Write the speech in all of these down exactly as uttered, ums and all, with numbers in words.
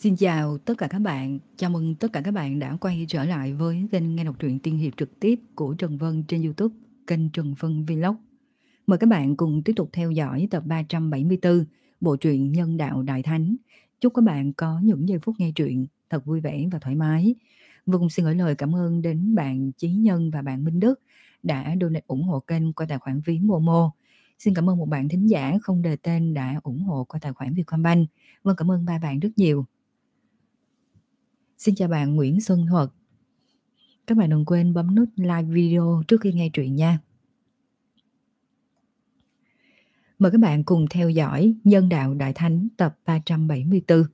Xin chào tất cả các bạn, chào mừng tất cả các bạn đã quay trở lại với kênh nghe đọc truyện tiên hiệp trực tiếp của Trần Vân trên YouTube, kênh Trần Vân Vlog. Mời các bạn cùng tiếp tục theo dõi tập ba trăm bảy mươi tư bộ truyện Nhân Đạo Đại Thánh. Chúc các bạn có những giây phút nghe truyện thật vui vẻ và thoải mái. Và cùng xin gửi lời cảm ơn đến bạn Chí Nhân và bạn Minh Đức đã donate ủng hộ kênh qua tài khoản ví Momo. Xin cảm ơn một bạn thính giả không đề tên đã ủng hộ qua tài khoản Vietcombank. Vâng, cảm ơn ba bạn rất nhiều. Xin chào bạn Nguyễn Xuân Thuật. Các bạn đừng quên bấm nút like video trước khi nghe truyện nha. Mời các bạn cùng theo dõi Nhân Đạo Đại Thánh tập ba trăm bảy mươi tư.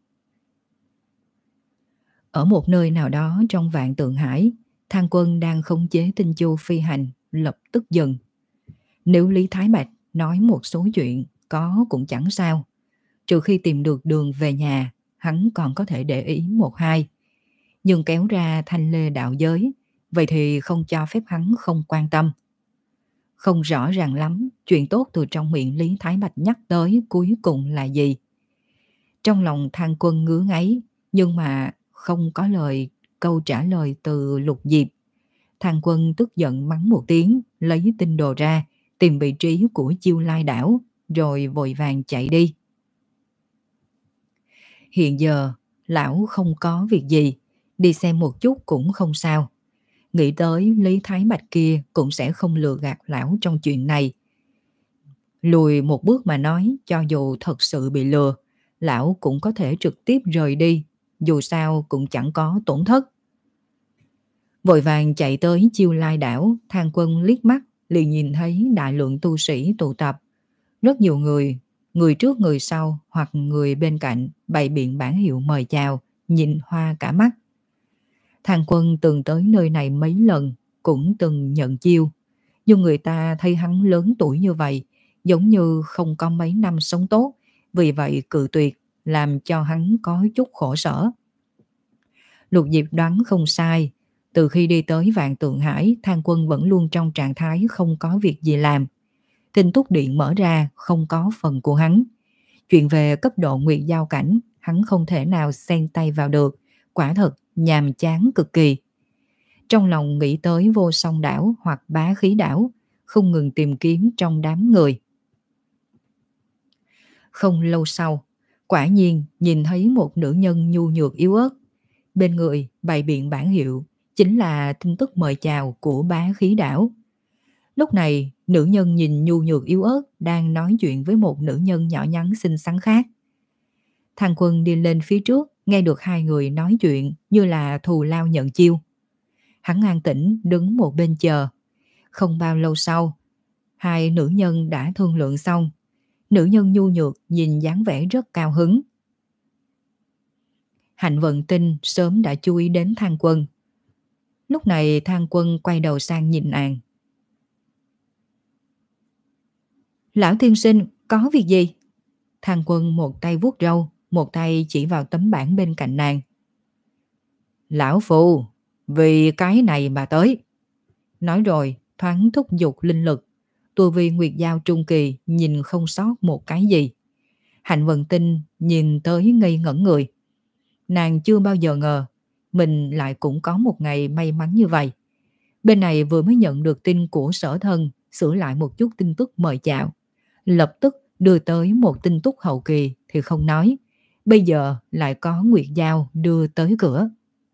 Ở một nơi nào đó trong vạn tượng hải, Thang Quân đang khống chế Tinh Chu phi hành, lập tức dừng. Nếu Lý Thái Bạch nói một số chuyện có cũng chẳng sao, trừ khi tìm được đường về nhà, hắn còn có thể để ý một hai. Nhưng kéo ra thanh lê đạo giới, vậy thì không cho phép hắn không quan tâm. Không rõ ràng lắm chuyện tốt từ trong miệng Lý Thái Bạch nhắc tới cuối cùng là gì. Trong lòng Thang Quân ngứa ngáy, nhưng mà không có lời câu trả lời từ Lục Diệp. Thang Quân tức giận mắng một tiếng, lấy tinh đồ ra, tìm vị trí của Chiêu Lai đảo, rồi vội vàng chạy đi. Hiện giờ, lão không có việc gì, đi xem một chút cũng không sao. Nghĩ tới Lý Thái Bạch kia cũng sẽ không lừa gạt lão trong chuyện này. Lùi một bước mà nói, cho dù thật sự bị lừa, lão cũng có thể trực tiếp rời đi, dù sao cũng chẳng có tổn thất. Vội vàng chạy tới Chiêu Lai đảo, Thang Quân liếc mắt liền nhìn thấy đại lượng tu sĩ tụ tập. Rất nhiều người, người trước người sau hoặc người bên cạnh bày biện bản hiệu mời chào, nhìn hoa cả mắt. Thang Quân từng tới nơi này mấy lần, cũng từng nhận chiêu. Nhưng người ta thấy hắn lớn tuổi như vậy, giống như không có mấy năm sống tốt, vì vậy cự tuyệt, làm cho hắn có chút khổ sở. Lục Diệp đoán không sai, từ khi đi tới Vạn Tượng Hải, Thang Quân vẫn luôn trong trạng thái không có việc gì làm. Kinh túc điện mở ra, không có phần của hắn. Chuyện về cấp độ nguyệt giao cảnh, hắn không thể nào xen tay vào được, quả thật nhàm chán cực kỳ. Trong lòng nghĩ tới Vô Song đảo hoặc Bá Khí đảo, không ngừng tìm kiếm trong đám người. Không lâu sau, quả nhiên nhìn thấy một nữ nhân nhu nhược yếu ớt. Bên người bày biện bản hiệu, chính là tin tức mời chào của Bá Khí đảo. Lúc này, nữ nhân nhìn nhu nhược yếu ớt đang nói chuyện với một nữ nhân nhỏ nhắn xinh xắn khác. Thang Quân đi lên phía trước, nghe được hai người nói chuyện như là thù lao nhận chiêu. Hắn an tĩnh đứng một bên chờ. Không bao lâu sau, hai nữ nhân đã thương lượng xong. Nữ nhân nhu nhược nhìn dáng vẻ rất cao hứng. Hạnh Vận Tinh sớm đã chú ý đến Thang Quân. Lúc này Thang Quân quay đầu sang nhìn nàng. Lão tiên sinh, có việc gì? Thang Quân một tay vuốt râu, một tay chỉ vào tấm bảng bên cạnh nàng. Lão phù, vì cái này mà tới. Nói rồi, thoáng thúc giục linh lực. Tu vi nguyệt giao trung kỳ nhìn không sót một cái gì. Hạnh Vận Tinh nhìn tới ngây ngẩn người. Nàng chưa bao giờ ngờ mình lại cũng có một ngày may mắn như vậy. Bên này vừa mới nhận được tin của sở thân, sửa lại một chút tin tức mời chào. Lập tức đưa tới một tin tức hậu kỳ thì không nói. Bây giờ lại có nguyệt giao đưa tới cửa.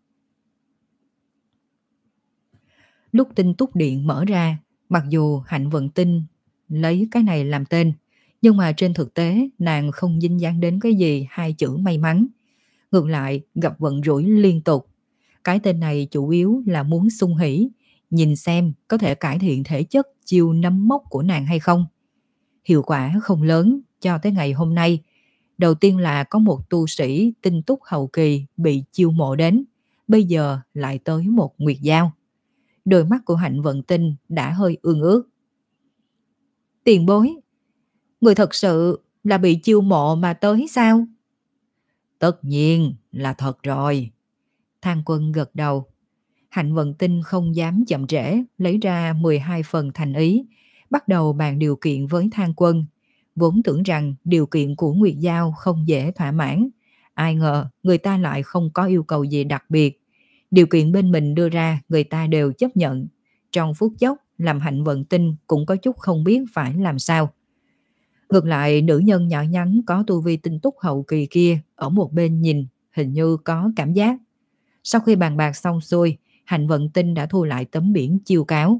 Lúc tin túc điện mở ra, mặc dù Hạnh Vận Tinh lấy cái này làm tên, nhưng mà trên thực tế nàng không dính dáng đến cái gì hai chữ may mắn. Ngược lại gặp vận rủi liên tục. Cái tên này chủ yếu là muốn xung hỉ, nhìn xem có thể cải thiện thể chất chiêu nấm mốc của nàng hay không. Hiệu quả không lớn cho tới ngày hôm nay. Đầu tiên là có một tu sĩ tinh túc hậu kỳ bị chiêu mộ đến, bây giờ lại tới một nguyệt giao. Đôi mắt của Hạnh Vận Tinh đã hơi ương ướt. Tiền bối, người thật sự là bị chiêu mộ mà tới sao? Tất nhiên là thật rồi. Thang Quân gật đầu. Hạnh Vận Tinh không dám chậm trễ, lấy ra mười hai phần thành ý, bắt đầu bàn điều kiện với Thang Quân. Vốn tưởng rằng điều kiện của Nguyệt Giao không dễ thỏa mãn, Ai ngờ người ta lại không có yêu cầu gì đặc biệt. Điều kiện bên mình đưa ra người ta đều chấp nhận. Trong phút chốc làm Hạnh Vận Tinh cũng có chút không biết phải làm sao. Ngược lại nữ nhân nhỏ nhắn có tu vi tinh túc hậu kỳ kia ở một bên nhìn hình như có cảm giác. Sau khi bàn bạc xong xuôi, Hạnh Vận Tinh đã thu lại tấm biển chiêu cáo.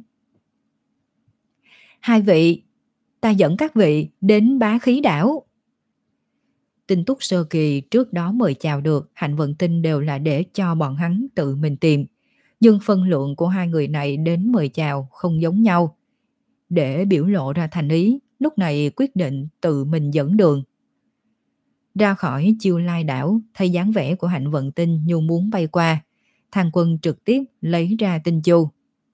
Hai vị, ta dẫn các vị đến Bá Khí Đảo. Tinh túc sơ kỳ trước đó mời chào được Hạnh Vận Tinh đều là để cho bọn hắn tự mình tìm. Nhưng phân lượng của hai người này đến mời chào không giống nhau. Để biểu lộ ra thành ý, lúc này quyết định tự mình dẫn đường. Ra khỏi Chiêu Lai đảo, thấy dáng vẻ của Hạnh Vận Tinh nhu muốn bay qua, Thang Quân trực tiếp lấy ra tinh chu.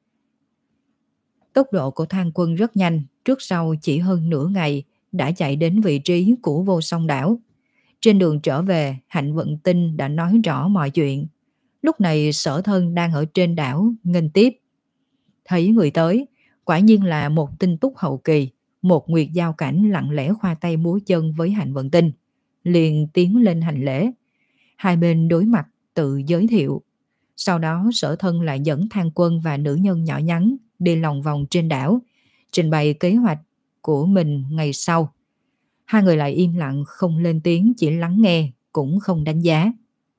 Tốc độ của Thang Quân rất nhanh, trước sau chỉ hơn nửa ngày đã chạy đến vị trí của Vô Song đảo. Trên đường trở về, Hạnh Vận Tinh đã nói rõ mọi chuyện. Lúc này Sở Thân đang ở trên đảo nghênh tiếp. Thấy người tới, quả nhiên là một tinh túc hậu kỳ, một nguyệt giao cảnh lặng lẽ khoa tay múa chân với Hạnh Vận Tinh. Liền tiến lên hành lễ. Hai bên đối mặt tự giới thiệu. Sau đó Sở Thân lại dẫn Thang Quân và nữ nhân nhỏ nhắn đi lòng vòng trên đảo, trình bày kế hoạch của mình ngày sau. Hai người lại im lặng không lên tiếng, chỉ lắng nghe, cũng không đánh giá.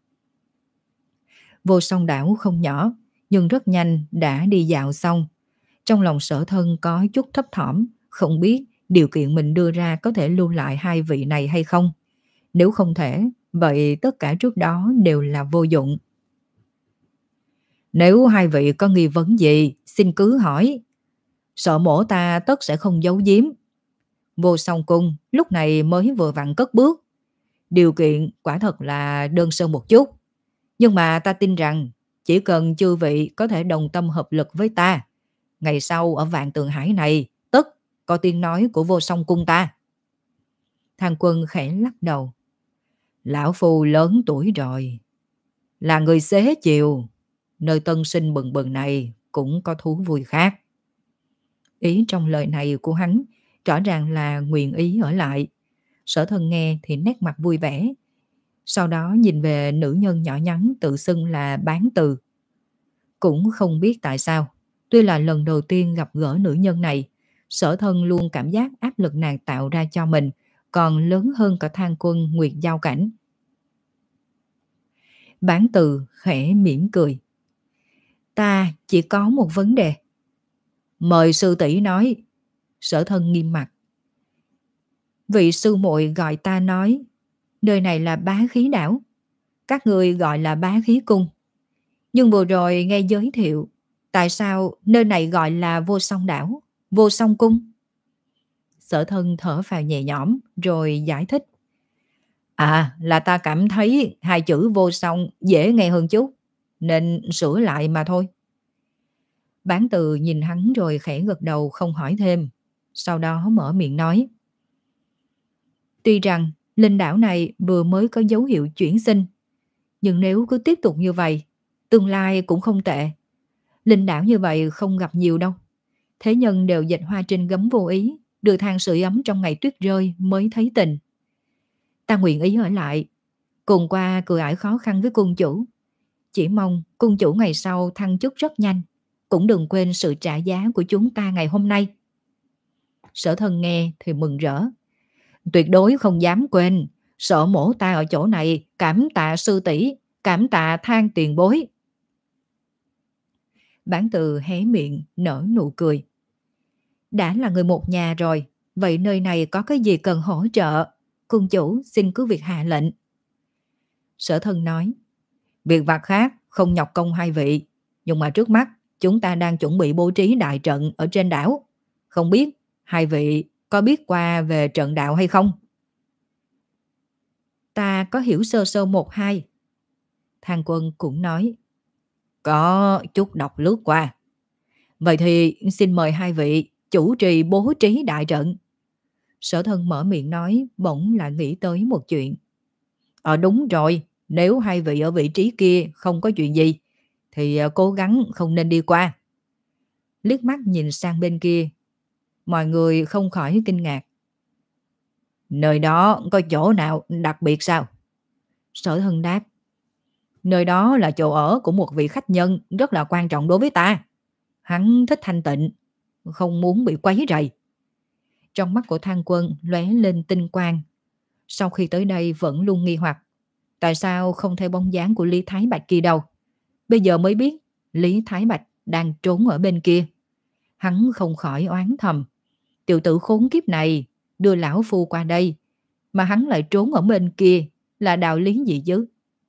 Vô Song đảo không nhỏ, nhưng rất nhanh đã đi dạo xong. Trong lòng Sở Thân có chút thấp thỏm, không biết điều kiện mình đưa ra có thể lưu lại hai vị này hay không. Nếu không thể, vậy tất cả trước đó đều là vô dụng. Nếu hai vị có nghi vấn gì, xin cứ hỏi. Sợ mổ ta tất sẽ không giấu giếm. Vô Song cung lúc này mới vừa vặn cất bước. Điều kiện quả thật là đơn sơ một chút. Nhưng mà ta tin rằng chỉ cần chư vị có thể đồng tâm hợp lực với ta, ngày sau ở Vạn Tường Hải này tất có tiếng nói của Vô Song cung ta. Thang Quân khẽ lắc đầu. Lão phu lớn tuổi rồi, là người xế chiều, nơi tân sinh bừng bừng này cũng có thú vui khác. Ý trong lời này của hắn rõ ràng là nguyện ý ở lại. Sở Thân nghe thì nét mặt vui vẻ. Sau đó nhìn về nữ nhân nhỏ nhắn tự xưng là Bán Từ. Cũng không biết tại sao, tuy là lần đầu tiên gặp gỡ nữ nhân này, Sở Thân luôn cảm giác áp lực nàng tạo ra cho mình còn lớn hơn cả Thang Quân nguyệt giao cảnh. Bán Từ khẽ mỉm cười. Ta chỉ có một vấn đề. Mời sư tỷ nói. Sở Thân nghiêm mặt. Vị sư muội gọi ta nói, nơi này là Bá Khí đảo, các người gọi là Bá Khí cung. Nhưng vừa rồi nghe giới thiệu, tại sao nơi này gọi là Vô Song đảo, Vô Song cung? Sở Thân thở phào nhẹ nhõm rồi giải thích. À, là ta cảm thấy hai chữ Vô Song dễ nghe hơn chút, nên sửa lại mà thôi. Bán Từ nhìn hắn rồi khẽ gật đầu không hỏi thêm. Sau đó mở miệng nói. Tuy rằng linh đảo này vừa mới có dấu hiệu chuyển sinh, nhưng nếu cứ tiếp tục như vậy, tương lai cũng không tệ. Linh đảo như vậy không gặp nhiều đâu. Thế nhân đều dệt hoa trên gấm vô ý, đưa than sưởi ấm trong ngày tuyết rơi mới thấy tình. Ta nguyện ý ở lại, cùng qua cửa ải khó khăn với cung chủ. Chỉ mong cung chủ ngày sau thăng chức rất nhanh, cũng đừng quên sự trả giá của chúng ta ngày hôm nay. Sở Thân nghe thì mừng rỡ. Tuyệt đối không dám quên, sợ mổ ta ở chỗ này, cảm tạ sư tỷ, cảm tạ Thang tiền bối. Bán Từ hé miệng nở nụ cười. Đã là người một nhà rồi, vậy nơi này có cái gì cần hỗ trợ, cung chủ xin cứ việc hạ lệnh. Sở Thân nói. Việc vặt khác không nhọc công hai vị, nhưng mà trước mắt chúng ta đang chuẩn bị bố trí đại trận ở trên đảo. Không biết hai vị có biết qua về trận đạo hay không? Ta có hiểu sơ sơ một hai. Thang Quân cũng nói. Có chút đọc lướt qua. Vậy thì xin mời hai vị chủ trì bố trí đại trận. Sở Thân mở miệng nói, bỗng lại nghĩ tới một chuyện. Ờ đúng rồi, nếu hai vị ở vị trí kia không có chuyện gì, thì cố gắng không nên đi qua. Liếc mắt nhìn sang bên kia, mọi người không khỏi kinh ngạc. Nơi đó có chỗ nào đặc biệt sao? Sở Hân đáp, nơi đó là chỗ ở của một vị khách nhân rất là quan trọng đối với ta. Hắn thích thanh tịnh, không muốn bị quấy rầy. Trong mắt của Thang Quân lóe lên tinh quang. Sau khi tới đây vẫn luôn nghi hoặc, tại sao không thấy bóng dáng của Lý Thái Bạch kia đâu. Bây giờ mới biết Lý Thái Bạch đang trốn ở bên kia. Hắn không khỏi oán thầm, tiểu tử khốn kiếp này đưa lão phu qua đây, mà hắn lại trốn ở bên kia, là đạo lý gì chứ?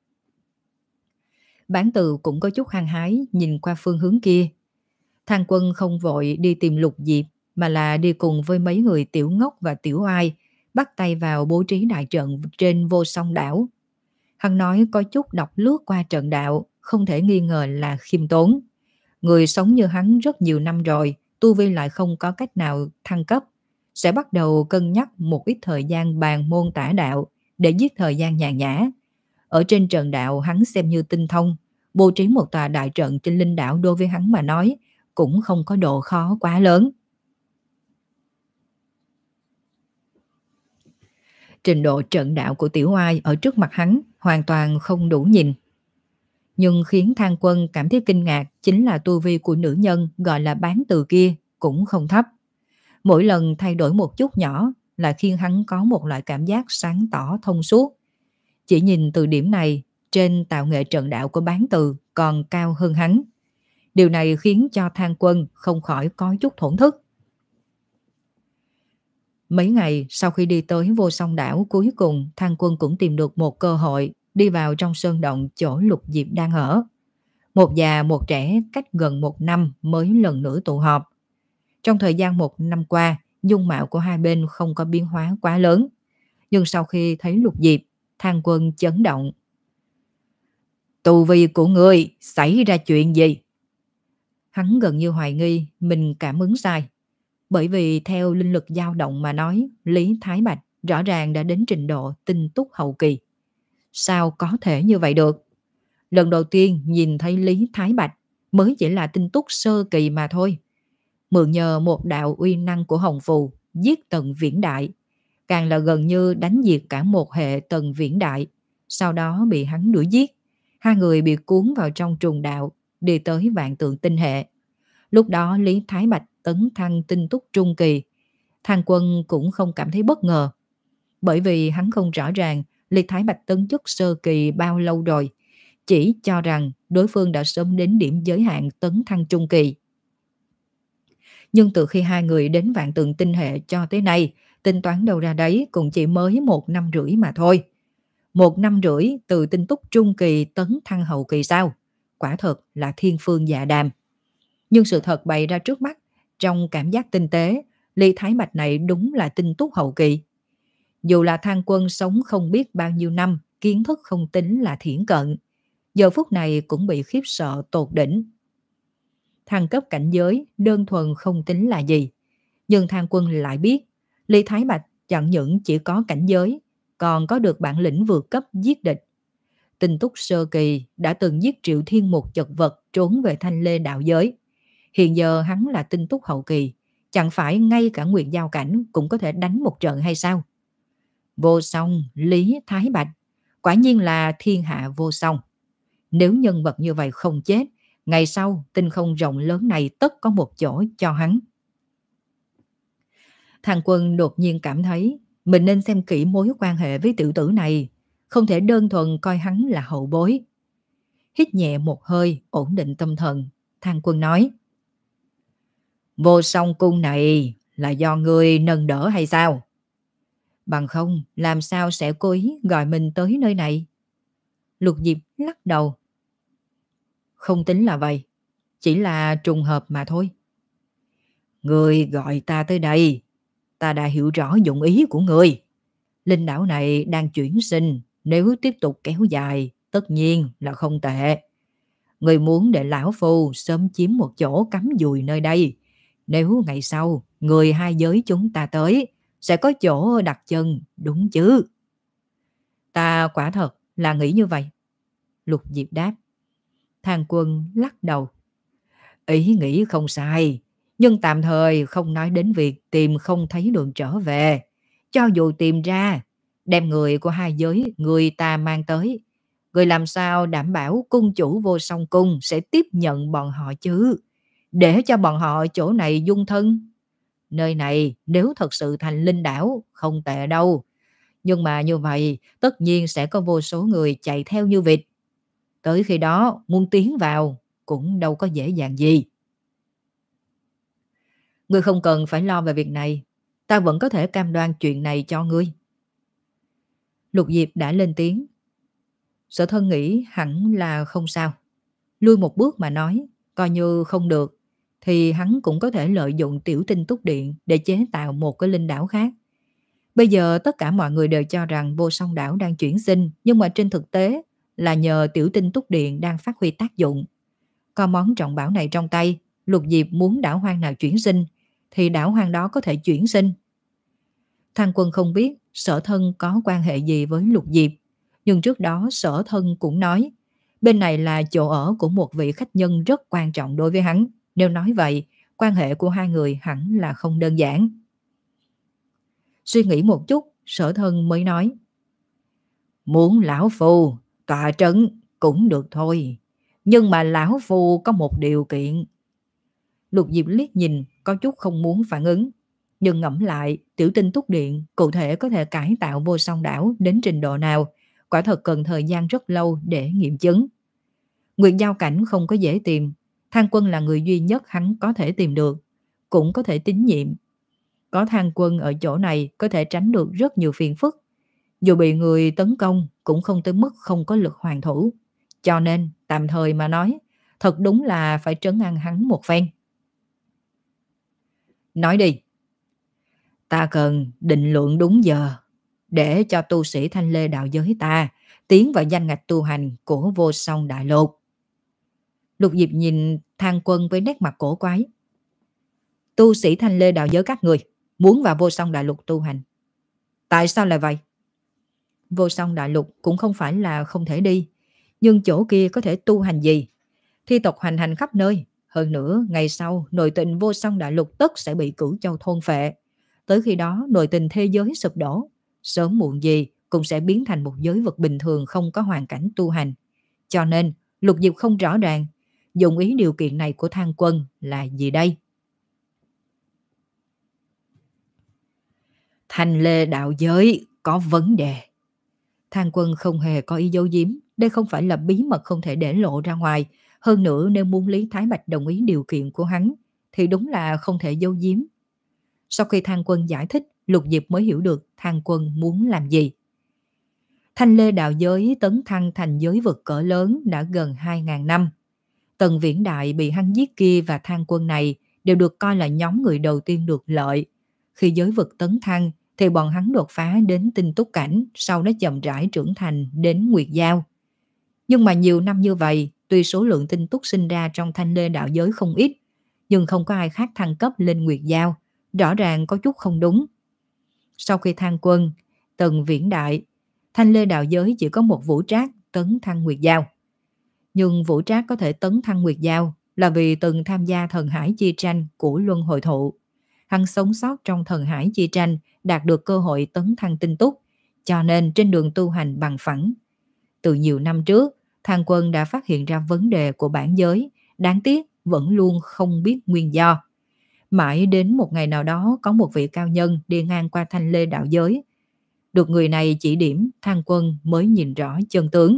Bán Từ cũng có chút hăng hái nhìn qua phương hướng kia. Thang Quân không vội đi tìm Lục Diệp, mà là đi cùng với mấy người Tiểu Ngốc và Tiểu Ai, bắt tay vào bố trí đại trận trên Vô Song đảo. Hắn nói có chút đọc lướt qua trận đạo, không thể nghi ngờ là khiêm tốn. Người sống như hắn rất nhiều năm rồi, tu vi lại không có cách nào thăng cấp, sẽ bắt đầu cân nhắc một ít thời gian bàn môn tả đạo để giết thời gian nhàn nhã. Ở trên trận đạo hắn xem như tinh thông, bố trí một tòa đại trận trên linh đảo đối với hắn mà nói cũng không có độ khó quá lớn. Trình độ trận đạo của Tiểu Ai ở trước mặt hắn hoàn toàn không đủ nhìn. Nhưng khiến Thang Quân cảm thấy kinh ngạc chính là tu vi của nữ nhân gọi là Bán Từ kia cũng không thấp. Mỗi lần thay đổi một chút nhỏ là khiến hắn có một loại cảm giác sáng tỏ thông suốt. Chỉ nhìn từ điểm này, trên tạo nghệ trận đạo của Bán Từ còn cao hơn hắn. Điều này khiến cho Thang Quân không khỏi có chút thổn thức. Mấy ngày sau khi đi tới Vô Song đảo, cuối cùng Thang Quân cũng tìm được một cơ hội đi vào trong sơn động chỗ Lục Diệp đang ở. Một già một trẻ cách gần một năm mới lần nữa tụ họp. Trong thời gian một năm qua, dung mạo của hai bên không có biến hóa quá lớn. Nhưng sau khi thấy Lục Diệp, Thang Quân chấn động. Tu vi của ngươi xảy ra chuyện gì? Hắn gần như hoài nghi mình cảm ứng sai. Bởi vì theo linh lực dao động mà nói, Lý Thái Bạch rõ ràng đã đến trình độ tinh túc hậu kỳ. Sao có thể như vậy được? Lần đầu tiên nhìn thấy Lý Thái Bạch mới chỉ là tinh túc sơ kỳ mà thôi. Mượn nhờ một đạo uy năng của Hồng Phù giết Tần Viễn Đại, càng là gần như đánh diệt cả một hệ Tần Viễn Đại, sau đó bị hắn đuổi giết. Hai người bị cuốn vào trong trùng đạo, đi tới Vạn Tượng Tinh hệ. Lúc đó Lý Thái Bạch tấn thăng tinh túc trung kỳ. Thang Quân cũng không cảm thấy bất ngờ, bởi vì hắn không rõ ràng Lý Thái Bạch tấn chức sơ kỳ bao lâu rồi, chỉ cho rằng đối phương đã sớm đến điểm giới hạn tấn thăng trung kỳ. Nhưng từ khi hai người đến Vạn Tượng Tinh hệ cho tới nay, tính toán đâu ra đấy cũng chỉ mới một năm rưỡi mà thôi. Một năm rưỡi từ tinh túc trung kỳ tấn thăng hậu kỳ sao? Quả thật là thiên phương dạ đàm. Nhưng sự thật bày ra trước mắt, trong cảm giác tinh tế, Lý Thái Bạch này đúng là tinh túc hậu kỳ. Dù là Thang Quân sống không biết bao nhiêu năm, kiến thức không tính là thiển cận, giờ phút này cũng bị khiếp sợ tột đỉnh. Thăng cấp cảnh giới đơn thuần không tính là gì, nhưng Thang Quân lại biết Lý Thái Bạch chẳng những chỉ có cảnh giới, còn có được bản lĩnh vượt cấp giết địch. Tinh túc sơ kỳ đã từng giết Triệu Thiên một chật vật trốn về Thanh Lê đạo giới. Hiện giờ hắn là tinh túc hậu kỳ, chẳng phải ngay cả Nguyệt Giao cảnh cũng có thể đánh một trận hay sao? Vô song Lý Thái Bạch, quả nhiên là thiên hạ vô song. Nếu nhân vật như vậy không chết, ngày sau tinh không rộng lớn này tất có một chỗ cho hắn. Thang Quân đột nhiên cảm thấy mình nên xem kỹ mối quan hệ với tiểu tử này, không thể đơn thuần coi hắn là hậu bối. Hít nhẹ một hơi, ổn định tâm thần, Thang Quân nói: Vô song cung này là do ngươi nâng đỡ hay sao? Bằng không, làm sao sẽ cố ý gọi mình tới nơi này? Lục Diệp lắc đầu. Không tính là vậy, chỉ là trùng hợp mà thôi. Ngươi gọi ta tới đây, ta đã hiểu rõ dụng ý của ngươi. Linh đảo này đang chuyển sinh, nếu tiếp tục kéo dài, tất nhiên là không tệ. Ngươi muốn để lão phu sớm chiếm một chỗ cắm dùi nơi đây. Nếu ngày sau, người hai giới chúng ta tới, sẽ có chỗ đặt chân, đúng chứ? Ta quả thật là nghĩ như vậy. Lục Diệp đáp. Thang Quân lắc đầu. Ý nghĩ không sai, nhưng tạm thời không nói đến việc tìm không thấy đường trở về. Cho dù tìm ra, đem người của hai giới người ta mang tới. Người làm sao đảm bảo cung chủ Vô Song Cung sẽ tiếp nhận bọn họ chứ? Để cho bọn họ chỗ này dung thân. Nơi này nếu thật sự thành linh đảo, không tệ đâu. Nhưng mà như vậy, tất nhiên sẽ có vô số người chạy theo như vịt. Tới khi đó, muốn tiến vào, cũng đâu có dễ dàng gì. Ngươi không cần phải lo về việc này. Ta vẫn có thể cam đoan chuyện này cho ngươi. Lục Diệp đã lên tiếng. Sở Thân nghĩ hẳn là không sao. Lui một bước mà nói, coi như không được, thì hắn cũng có thể lợi dụng Tiểu Tinh Túc Điện để chế tạo một cái linh đảo khác. Bây giờ tất cả mọi người đều cho rằng Vô Song đảo đang chuyển sinh, nhưng mà trên thực tế là nhờ Tiểu Tinh Túc Điện đang phát huy tác dụng. Có món trọng bảo này trong tay, Lục Diệp muốn đảo hoang nào chuyển sinh, thì đảo hoang đó có thể chuyển sinh. Thang Quân không biết Sở Thân có quan hệ gì với Lục Diệp, nhưng trước đó Sở Thân cũng nói, bên này là chỗ ở của một vị khách nhân rất quan trọng đối với hắn. Nếu nói vậy, quan hệ của hai người hẳn là không đơn giản. Suy nghĩ một chút, Sở Thân mới nói, muốn lão phu tọa trấn cũng được thôi, nhưng mà lão phu có một điều kiện. Lục Diệp liếc nhìn, có chút không muốn phản ứng, nhưng ngẫm lại, Tiểu Tinh Túc Điện cụ thể có thể cải tạo Vô Song đảo đến trình độ nào, quả thật cần thời gian rất lâu để nghiệm chứng. Nguyệt giao cảnh không có dễ tìm, Thang Quân là người duy nhất hắn có thể tìm được, cũng có thể tín nhiệm. Có Thang Quân ở chỗ này có thể tránh được rất nhiều phiền phức. Dù bị người tấn công cũng không tới mức không có lực hoàn thủ. Cho nên, tạm thời mà nói, thật đúng là phải trấn an hắn một phen. Nói đi. Ta cần định lượng đúng giờ, để cho tu sĩ Thanh Lê đạo giới ta tiến vào danh ngạch tu hành của Vô Song Đại Lục. Lục Diệp nhìn Thang Quân với nét mặt cổ quái. Tu sĩ Thanh Lê đạo giới các người muốn vào Vô Song Đại Lục tu hành. Tại sao lại vậy? Vô Song Đại Lục cũng không phải là không thể đi, nhưng chỗ kia có thể tu hành gì? Thi tộc hành hành khắp nơi. Hơn nữa, ngày sau nội tình Vô Song Đại Lục tất sẽ bị Cửu Châu thôn phệ. Tới khi đó nội tình thế giới sụp đổ, sớm muộn gì cũng sẽ biến thành một giới vật bình thường không có hoàn cảnh tu hành. Cho nên, Lục Diệp không rõ ràng dụng ý điều kiện này của Thang Quân là gì đây? Thanh Lê đạo giới có vấn đề. Thang Quân không hề có ý giấu giếm, đây không phải là bí mật không thể để lộ ra ngoài. Hơn nữa nếu muốn Lý Thái Bạch đồng ý điều kiện của hắn, thì đúng là không thể giấu giếm. Sau khi Thang Quân giải thích, Lục Diệp mới hiểu được Thang Quân muốn làm gì. Thanh Lê đạo giới tấn thăng thành giới vực cỡ lớn đã gần hai nghìn năm. Tần Viễn Đại bị hắn giết kia và Thang Quân này đều được coi là nhóm người đầu tiên được lợi. Khi giới vực tấn thăng thì bọn hắn đột phá đến tinh túc cảnh, sau đó chậm rãi trưởng thành đến Nguyệt Giao. Nhưng mà nhiều năm như vậy, tuy số lượng tinh túc sinh ra trong Thanh Lê đạo giới không ít, nhưng không có ai khác thăng cấp lên Nguyệt Giao, rõ ràng có chút không đúng. Sau khi Thang Quân, Tần Viễn Đại, Thanh Lê đạo giới chỉ có một Vũ Trác tấn thăng Nguyệt Giao. Nhưng Vũ Trác có thể tấn thăng Nguyệt Giao là vì từng tham gia thần hải chi tranh của Luân Hồi Thụ. Hắn sống sót trong thần hải chi tranh, đạt được cơ hội tấn thăng tinh túc, cho nên trên đường tu hành bằng phẳng. Từ nhiều năm trước, Thang Quân đã phát hiện ra vấn đề của bản giới, đáng tiếc vẫn luôn không biết nguyên do. Mãi đến một ngày nào đó có một vị cao nhân đi ngang qua Thanh Lê đạo giới. Được người này chỉ điểm, Thang Quân mới nhìn rõ chân tướng.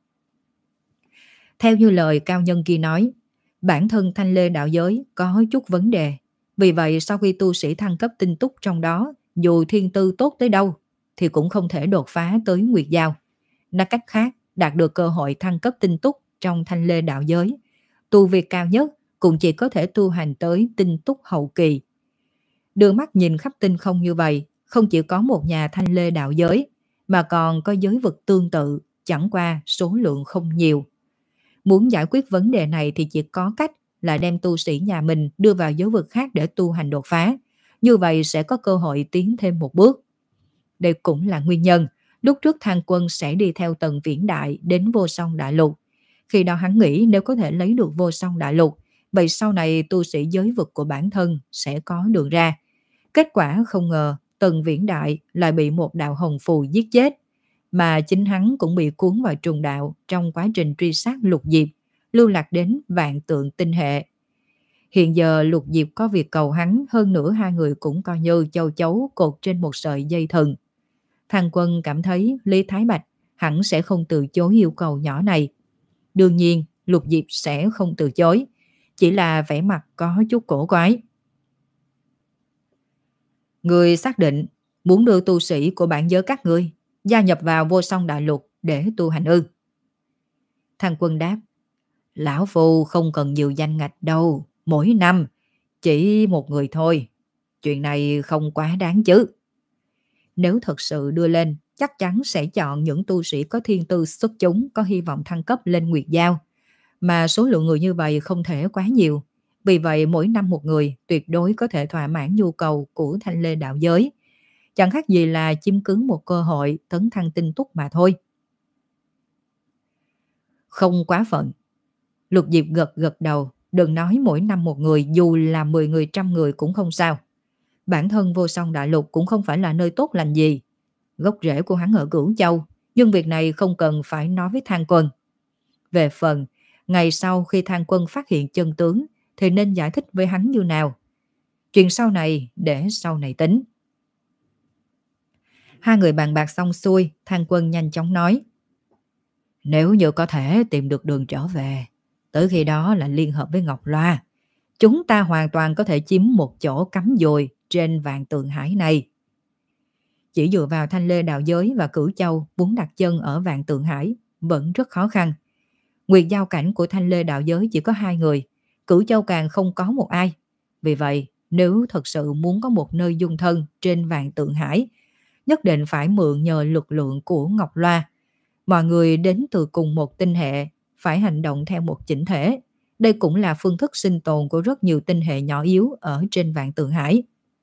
Theo như lời cao nhân kia nói, bản thân Thanh Lê đạo giới có chút vấn đề. Vì vậy sau khi tu sĩ thăng cấp tinh túc trong đó, dù thiên tư tốt tới đâu, thì cũng không thể đột phá tới Nguyệt Giao. Nói cách khác, đạt được cơ hội thăng cấp tinh túc trong Thanh Lê đạo giới, tu vi cao nhất cũng chỉ có thể tu hành tới tinh túc hậu kỳ. Đưa mắt nhìn khắp tinh không như vậy, không chỉ có một nhà Thanh Lê đạo giới, mà còn có giới vực tương tự, chẳng qua số lượng không nhiều. Muốn giải quyết vấn đề này thì chỉ có cách là đem tu sĩ nhà mình đưa vào giới vực khác để tu hành đột phá. Như vậy sẽ có cơ hội tiến thêm một bước. Đây cũng là nguyên nhân lúc trước Thang Quân sẽ đi theo Tần Viễn Đại đến Vô Song Đại Lục. Khi đó hắn nghĩ nếu có thể lấy được Vô Song Đại Lục, vậy sau này tu sĩ giới vực của bản thân sẽ có đường ra. Kết quả không ngờ Tần Viễn Đại lại bị một đạo hồng phù giết chết, mà chính hắn cũng bị cuốn vào trùng đạo trong quá trình truy sát Lục Diệp, lưu lạc đến Vạn Tượng Tinh Hệ. Hiện giờ Lục Diệp có việc cầu hắn, hơn nữa hai người cũng coi như châu chấu cột trên một sợi dây thừng. Thang Quân cảm thấy Lý Thái Bạch hẳn sẽ không từ chối yêu cầu nhỏ này. Đương nhiên, Lục Diệp sẽ không từ chối, chỉ là vẻ mặt có chút cổ quái. Người xác định muốn đưa tu sĩ của bản giới các ngươi gia nhập vào Vô Song Đại Lục để tu hành ư? Thang Quân đáp, lão phu không cần nhiều danh ngạch đâu, mỗi năm chỉ một người thôi. Chuyện này không quá đáng chứ. Nếu thật sự đưa lên, chắc chắn sẽ chọn những tu sĩ có thiên tư xuất chúng, có hy vọng thăng cấp lên Nguyệt Giao. Mà số lượng người như vậy không thể quá nhiều. Vì vậy mỗi năm một người tuyệt đối có thể thỏa mãn nhu cầu của Thanh Lê đạo giới. Chẳng khác gì là chiếm cứ một cơ hội tấn thăng tinh túc mà thôi. Không quá phận. Lục Diệp gật gật đầu, đừng nói mỗi năm một người, dù là mười người trăm người cũng không sao. Bản thân Vô Song Đại Lục cũng không phải là nơi tốt lành gì. Gốc rễ của hắn ở Cửu Châu, nhưng việc này không cần phải nói với Thang Quân. Về phần, ngày sau khi Thang Quân phát hiện chân tướng thì nên giải thích với hắn như nào. Chuyện sau này để sau này tính. Hai người bàn bạc xong xuôi, Thang Quân nhanh chóng nói, nếu như có thể tìm được đường trở về, tới khi đó là liên hợp với Ngọc Loa, chúng ta hoàn toàn có thể chiếm một chỗ cắm dùi trên Vạn Tượng Hải này. Chỉ dựa vào Thanh Lê đạo giới và Cửu Châu muốn đặt chân ở Vạn Tượng Hải vẫn rất khó khăn. Nguyệt giao cảnh của Thanh Lê đạo giới chỉ có hai người, Cửu Châu càng không có một ai. Vì vậy, nếu thật sự muốn có một nơi dung thân trên Vạn Tượng Hải, nhất định phải mượn nhờ lực lượng của Ngọc Loa. Mọi người đến từ cùng một tinh hệ, phải hành động theo một chỉnh thể. Đây cũng là phương thức sinh tồn của rất nhiều tinh hệ nhỏ yếu ở trên Vạn Tượng Hải.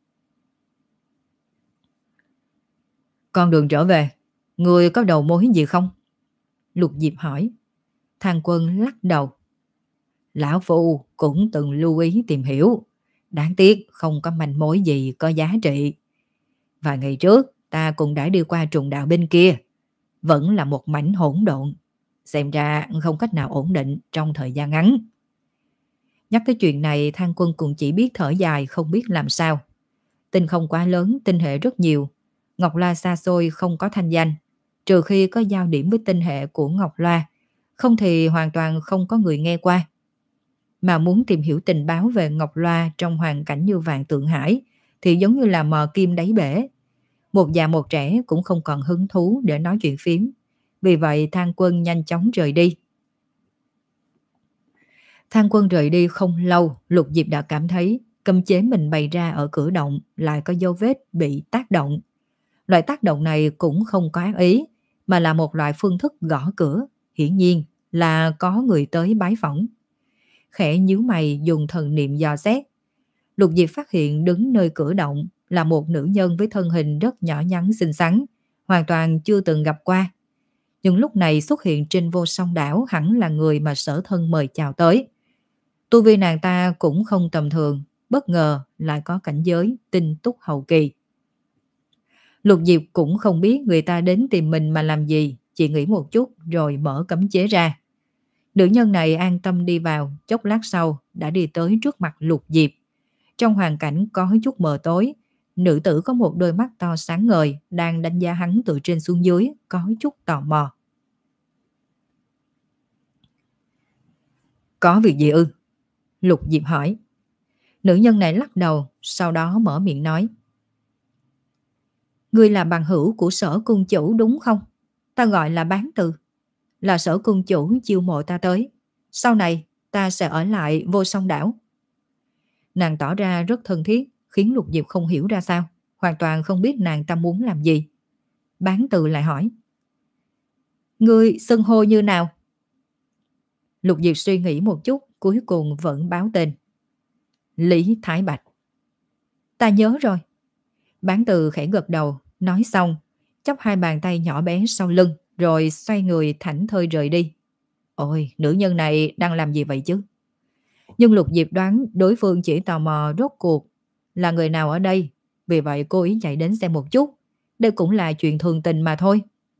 Con đường trở về, người có đầu mối gì không? Lục Diệp hỏi. Thang Quân lắc đầu. Lão phu cũng từng lưu ý tìm hiểu, đáng tiếc không có manh mối gì có giá trị. Vài ngày trước ta cũng đã đi qua trùng đạo bên kia, vẫn là một mảnh hỗn độn, xem ra không cách nào ổn định trong thời gian ngắn. Nhắc tới chuyện này, Thang Quân cũng chỉ biết thở dài, không biết làm sao. Tinh không quá lớn, tinh hệ rất nhiều, Ngọc Loa xa xôi không có thanh danh, trừ khi có giao điểm với tinh hệ của Ngọc Loa, không thì hoàn toàn không có người nghe qua. Mà muốn tìm hiểu tình báo về Ngọc Loa trong hoàn cảnh như Vạn Tượng Hải thì giống như là mò kim đáy bể. Một già một trẻ cũng không còn hứng thú để nói chuyện phiếm. Vì vậy Thang Quân nhanh chóng rời đi. Thang Quân rời đi không lâu, Lục Diệp đã cảm thấy cấm chế mình bày ra ở cửa động lại có dấu vết bị tác động. Loại tác động này cũng không có ác ý, mà là một loại phương thức gõ cửa, hiển nhiên là có người tới bái phỏng. Khẽ nhíu mày dùng thần niệm dò xét. Lục Diệp phát hiện đứng nơi cửa động là một nữ nhân với thân hình rất nhỏ nhắn xinh xắn, hoàn toàn chưa từng gặp qua. Nhưng lúc này xuất hiện trên Vô Song đảo hẳn là người mà Sở Thân mời chào tới. Tu vi nàng ta cũng không tầm thường, bất ngờ lại có cảnh giới tinh túc hậu kỳ. Lục Diệp cũng không biết người ta đến tìm mình mà làm gì, chỉ nghĩ một chút rồi mở cấm chế ra. Nữ nhân này an tâm đi vào, chốc lát sau đã đi tới trước mặt Lục Diệp. Trong hoàn cảnh có chút mờ tối, nữ tử có một đôi mắt to sáng ngời, đang đánh giá hắn từ trên xuống dưới, có chút tò mò. Có việc gì ư? Lục Diệp hỏi. Nữ nhân này lắc đầu, sau đó mở miệng nói. Ngươi là bằng hữu của Sở cung chủ đúng không? Ta gọi là Bán Từ. Là Sở cung chủ chiêu mộ ta tới. Sau này ta sẽ ở lại Vô Song đảo. Nàng tỏ ra rất thân thiết, khiến Lục Diệp không hiểu ra sao, hoàn toàn không biết nàng ta muốn làm gì. Bán Từ lại hỏi. Ngươi xưng hô như nào? Lục Diệp suy nghĩ một chút, cuối cùng vẫn báo tên. Lý Thái Bạch. Ta nhớ rồi. Bán Từ khẽ gật đầu, nói xong, chắp hai bàn tay nhỏ bé sau lưng, rồi xoay người thảnh thơi rời đi. Ôi, nữ nhân này đang làm gì vậy chứ? Nhưng Lục Diệp đoán đối phương chỉ tò mò rốt cuộc là người nào ở đây, vì vậy cố ý chạy đến xem một chút. Đây cũng là chuyện thường tình mà thôi.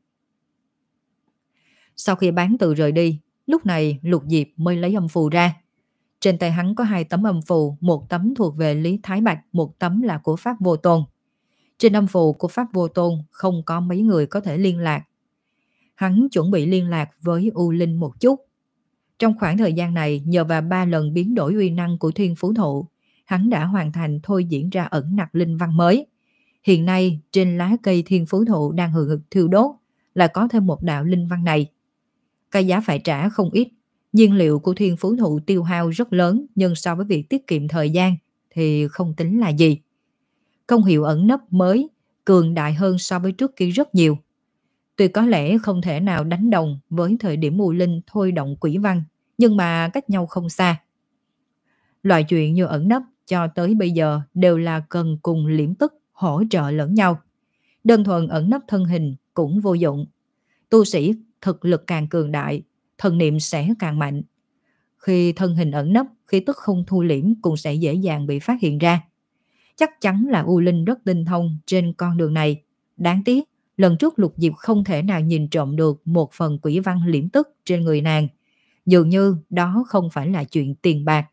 Sau khi bán từ rời đi, lúc này Lục Diệp mới lấy âm phù ra. Trên tay hắn có hai tấm âm phù, một tấm thuộc về Lý Thái Bạch, một tấm là của Pháp Vô Tôn. Trên âm phù của Pháp Vô Tôn không có mấy người có thể liên lạc. Hắn chuẩn bị liên lạc với U Linh một chút. Trong khoảng thời gian này, nhờ vào ba lần biến đổi uy năng của Thiên Phú Thụ, hắn đã hoàn thành thôi diễn ra ẩn nặc linh văn mới. Hiện nay, trên lá cây Thiên Phú Thụ đang hừng hực thiêu đốt, là có thêm một đạo linh văn này. Cái giá phải trả không ít, nhiên liệu của Thiên Phú Thụ tiêu hao rất lớn, nhưng so với việc tiết kiệm thời gian thì không tính là gì. Công hiệu ẩn nấp mới cường đại hơn so với trước kia rất nhiều. Tuy có lẽ không thể nào đánh đồng với thời điểm U Linh thôi động quỷ văn, nhưng mà cách nhau không xa. Loại chuyện như ẩn nấp cho tới bây giờ đều là cần cùng liễm tức hỗ trợ lẫn nhau. Đơn thuần ẩn nấp thân hình cũng vô dụng. Tu sĩ thực lực càng cường đại, thần niệm sẽ càng mạnh. Khi thân hình ẩn nấp, khí tức không thu liễm cũng sẽ dễ dàng bị phát hiện ra. Chắc chắn là U Linh rất tinh thông trên con đường này. Đáng tiếc, lần trước Lục Diệp không thể nào nhìn trộm được một phần quỷ văn liễm tức trên người nàng. Dường như đó không phải là chuyện tiền bạc.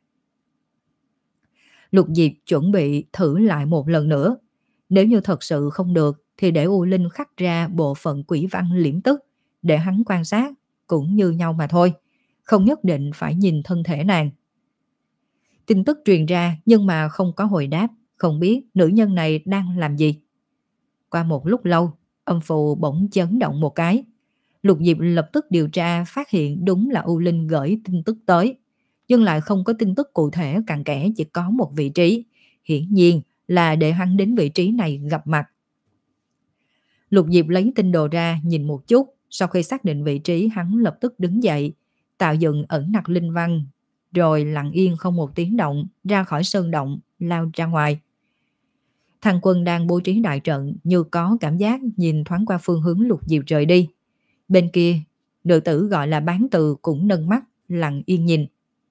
Lục Diệp chuẩn bị thử lại một lần nữa. Nếu như thật sự không được thì để U Linh khắc ra bộ phận quỷ văn liễm tức để hắn quan sát, cũng như nhau mà thôi. Không nhất định phải nhìn thân thể nàng. Tin tức truyền ra nhưng mà không có hồi đáp, không biết nữ nhân này đang làm gì. Qua một lúc lâu, âm phù bỗng chấn động một cái. Lục Diệp lập tức điều tra phát hiện đúng là U Linh gửi tin tức tới, nhưng lại không có tin tức cụ thể cặn kẽ, chỉ có một vị trí. Hiển nhiên là để hắn đến vị trí này gặp mặt. Lục Diệp lấy tinh đồ ra nhìn một chút, sau khi xác định vị trí hắn lập tức đứng dậy, tạo dựng ẩn nặc linh văn, rồi lặng yên không một tiếng động ra khỏi sơn động, lao ra ngoài. Thằng Quân đang bố trí đại trận như có cảm giác nhìn thoáng qua phương hướng Lục Diệp rời đi. Bên kia, nữ tử gọi là Bán Từ cũng nâng mắt, lặng yên nhìn.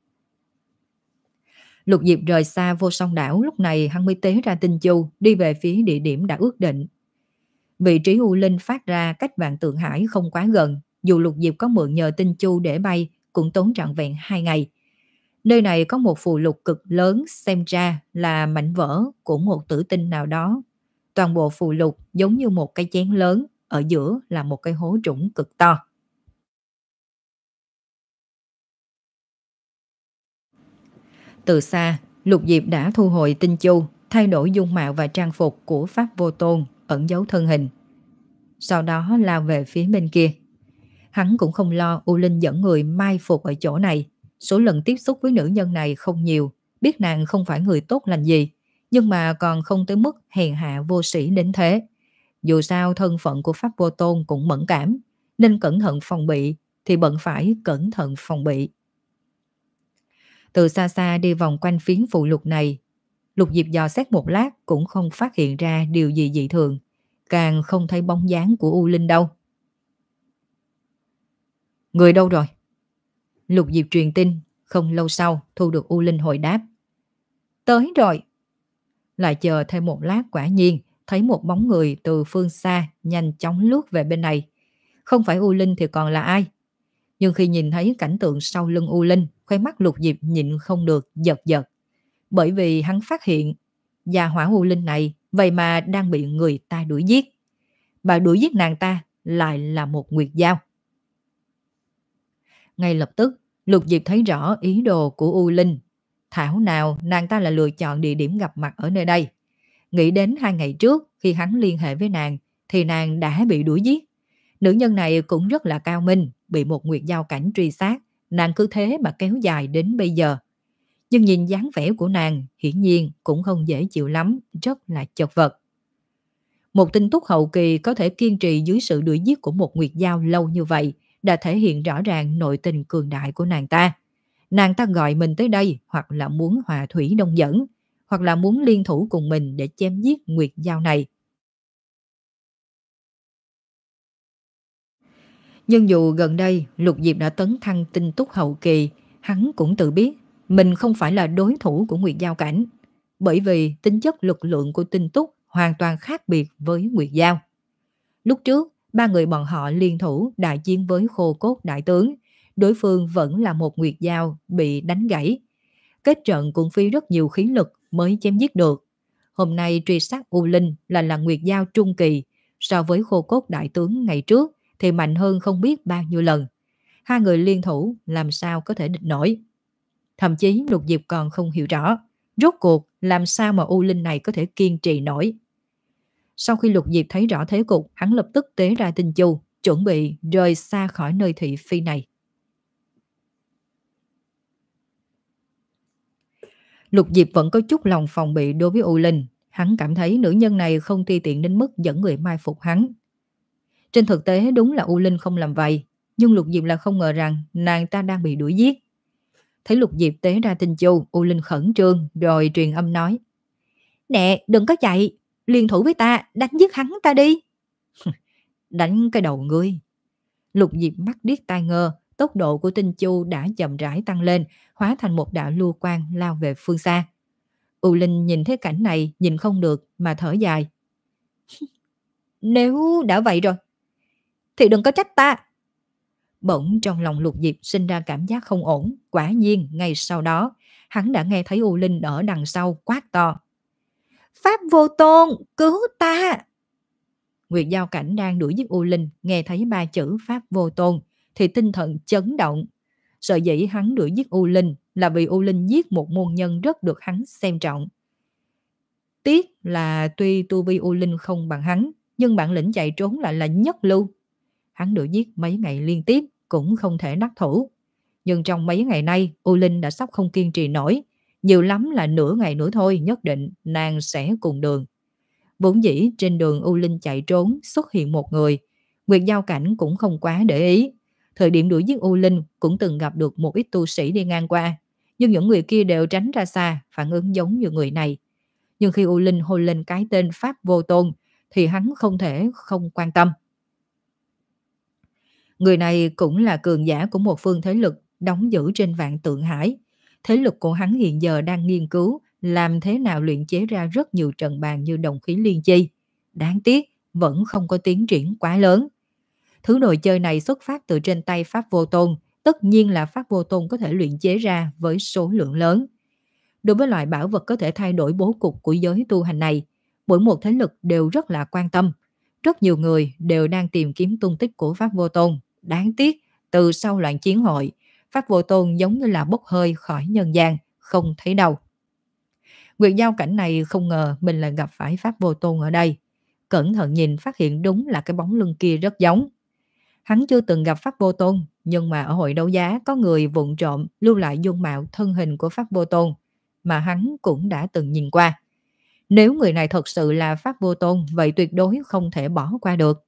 Lục Diệp rời xa Vô Song đảo, lúc này hắn mới tế ra tinh chu, đi về phía địa điểm đã ước định. Vị trí U Linh phát ra cách Vạn Tượng Hải không quá gần, dù Lục Diệp có mượn nhờ tinh chu để bay cũng tốn trọn vẹn hai ngày. Nơi này có một phù lục cực lớn, xem ra là mảnh vỡ của một tử tinh nào đó. Toàn bộ phù lục giống như một cái chén lớn, ở giữa là một cái hố trũng cực to. Từ xa, Lục Diệp đã thu hồi tinh chu, thay đổi dung mạo và trang phục của Pháp Vô Tôn, ẩn giấu thân hình. Sau đó lao về phía bên kia. Hắn cũng không lo U Linh dẫn người mai phục ở chỗ này. Số lần tiếp xúc với nữ nhân này không nhiều, biết nàng không phải người tốt lành gì, nhưng mà còn không tới mức hèn hạ vô sĩ đến thế. Dù sao thân phận của Pháp Vô Tôn cũng mẫn cảm, nên cẩn thận phòng bị thì bận phải cẩn thận phòng bị. Từ xa xa đi vòng quanh phiến phụ lục này, Lục Diệp dò xét một lát cũng không phát hiện ra điều gì dị thường, càng không thấy bóng dáng của U Linh đâu. Người đâu rồi? Lục Diệp truyền tin, không lâu sau thu được U Linh hồi đáp. Tới rồi. Lại chờ thêm một lát, quả nhiên thấy một bóng người từ phương xa nhanh chóng lướt về bên này. Không phải U Linh thì còn là ai? Nhưng khi nhìn thấy cảnh tượng sau lưng U Linh, khóe mắt Lục Diệp nhịn không được giật giật. Bởi vì hắn phát hiện gia hỏa U Linh này vậy mà đang bị người ta đuổi giết. Bà đuổi giết nàng ta lại là một Nguyệt Dao. Ngay lập tức, Lục Diệp thấy rõ ý đồ của U Linh. Thảo nào nàng ta là lựa chọn địa điểm gặp mặt ở nơi đây. Nghĩ đến hai ngày trước khi hắn liên hệ với nàng thì nàng đã bị đuổi giết. Nữ nhân này cũng rất là cao minh, bị một Nguyệt Dao cảnh truy sát, nàng cứ thế mà kéo dài đến bây giờ. Nhưng nhìn dáng vẻ của nàng hiển nhiên cũng không dễ chịu lắm, rất là chật vật. Một tinh túc hậu kỳ có thể kiên trì dưới sự đuổi giết của một Nguyệt Dao lâu như vậy đã thể hiện rõ ràng nội tình cường đại của nàng ta. Nàng ta gọi mình tới đây hoặc là muốn hòa thủy đông dẫn, hoặc là muốn liên thủ cùng mình để chém giết Nguyệt Dao này. Nhưng dù gần đây Lục Diệp đã tấn thăng tinh túc hậu kỳ, hắn cũng tự biết mình không phải là đối thủ của Nguyệt Dao cảnh. Bởi vì tính chất lực lượng của tinh túc hoàn toàn khác biệt với Nguyệt Giao. Lúc trước, ba người bọn họ liên thủ đại chiến với Khô Cốt đại tướng, đối phương vẫn là một Nguyệt Giao bị đánh gãy. Kết trận cũng phí rất nhiều khí lực mới chém giết được. Hôm nay truy sát U Linh là là Nguyệt Giao trung kỳ, so với Khô Cốt đại tướng ngày trước thì mạnh hơn không biết bao nhiêu lần. Hai người liên thủ làm sao có thể địch nổi. Thậm chí Lục Diệp còn không hiểu rõ, rốt cuộc làm sao mà U Linh này có thể kiên trì nổi. Sau khi Lục Diệp thấy rõ thế cục, hắn lập tức tế ra tinh chu, chuẩn bị rời xa khỏi nơi thị phi này. Lục Diệp vẫn có chút lòng phòng bị đối với U Linh. Hắn cảm thấy nữ nhân này không ti tiện đến mức dẫn người mai phục hắn. Trên thực tế đúng là U Linh không làm vậy, nhưng Lục Diệp là không ngờ rằng nàng ta đang bị đuổi giết. Thấy Lục Diệp tế ra tinh chu, U Linh khẩn trương rồi truyền âm nói: Nè, đừng có chạy, liên thủ với ta, đánh giết hắn ta đi. Đánh cái đầu ngươi. Lục Diệp mắt điếc tai ngơ, tốc độ của tinh chu đã chậm rãi tăng lên, hóa thành một đạo lưu quang lao về phương xa. U Linh nhìn thấy cảnh này, nhìn không được mà thở dài. Nếu đã vậy rồi, thì đừng có trách ta. Bỗng trong lòng Lục Diệp sinh ra cảm giác không ổn. Quả nhiên ngay sau đó, hắn đã nghe thấy U Linh ở đằng sau quát to: Pháp Vô Tôn, cứu ta! Nguyệt Giao Cảnh đang đuổi giết U Linh, nghe thấy ba chữ Pháp Vô Tôn thì tinh thần chấn động. Sợ dĩ hắn đuổi giết U Linh là vì U Linh giết một môn nhân rất được hắn xem trọng. Tiếc là tuy tu vi U Linh không bằng hắn, nhưng bản lĩnh chạy trốn lại là nhất lưu. Hắn đuổi giết mấy ngày liên tiếp cũng không thể đắc thủ. Nhưng trong mấy ngày nay, U Linh đã sắp không kiên trì nổi. Nhiều lắm là nửa ngày nữa thôi, nhất định nàng sẽ cùng đường. Vốn dĩ trên đường U Linh chạy trốn xuất hiện một người. Nguyệt Giao Cảnh cũng không quá để ý. Thời điểm đuổi giết U Linh cũng từng gặp được một ít tu sĩ đi ngang qua. Nhưng những người kia đều tránh ra xa, phản ứng giống như người này. Nhưng khi U Linh hô lên cái tên Pháp Vô Tôn thì hắn không thể không quan tâm. Người này cũng là cường giả của một phương thế lực đóng giữ trên Vạn Tượng Hải. Thế lực của hắn hiện giờ đang nghiên cứu làm thế nào luyện chế ra rất nhiều trận bàn như đồng khí liên chi. Đáng tiếc vẫn không có tiến triển quá lớn. Thứ đồ chơi này xuất phát từ trên tay Pháp Vô Tôn, tất nhiên là Pháp Vô Tôn có thể luyện chế ra với số lượng lớn. Đối với loại bảo vật có thể thay đổi bố cục của giới tu hành này, mỗi một thế lực đều rất là quan tâm. Rất nhiều người đều đang tìm kiếm tung tích của Pháp Vô Tôn. Đáng tiếc, từ sau loạn chiến hội, Pháp Vô Tôn giống như là bốc hơi khỏi nhân gian, không thấy đâu. Nguyệt Giao Cảnh này không ngờ mình lại gặp phải Pháp Vô Tôn ở đây. Cẩn thận nhìn phát hiện đúng là cái bóng lưng kia rất giống. Hắn chưa từng gặp Pháp Vô Tôn, nhưng mà ở hội đấu giá có người vụng trộm lưu lại dung mạo thân hình của Pháp Vô Tôn, mà hắn cũng đã từng nhìn qua. Nếu người này thật sự là Pháp Vô Tôn, vậy tuyệt đối không thể bỏ qua được.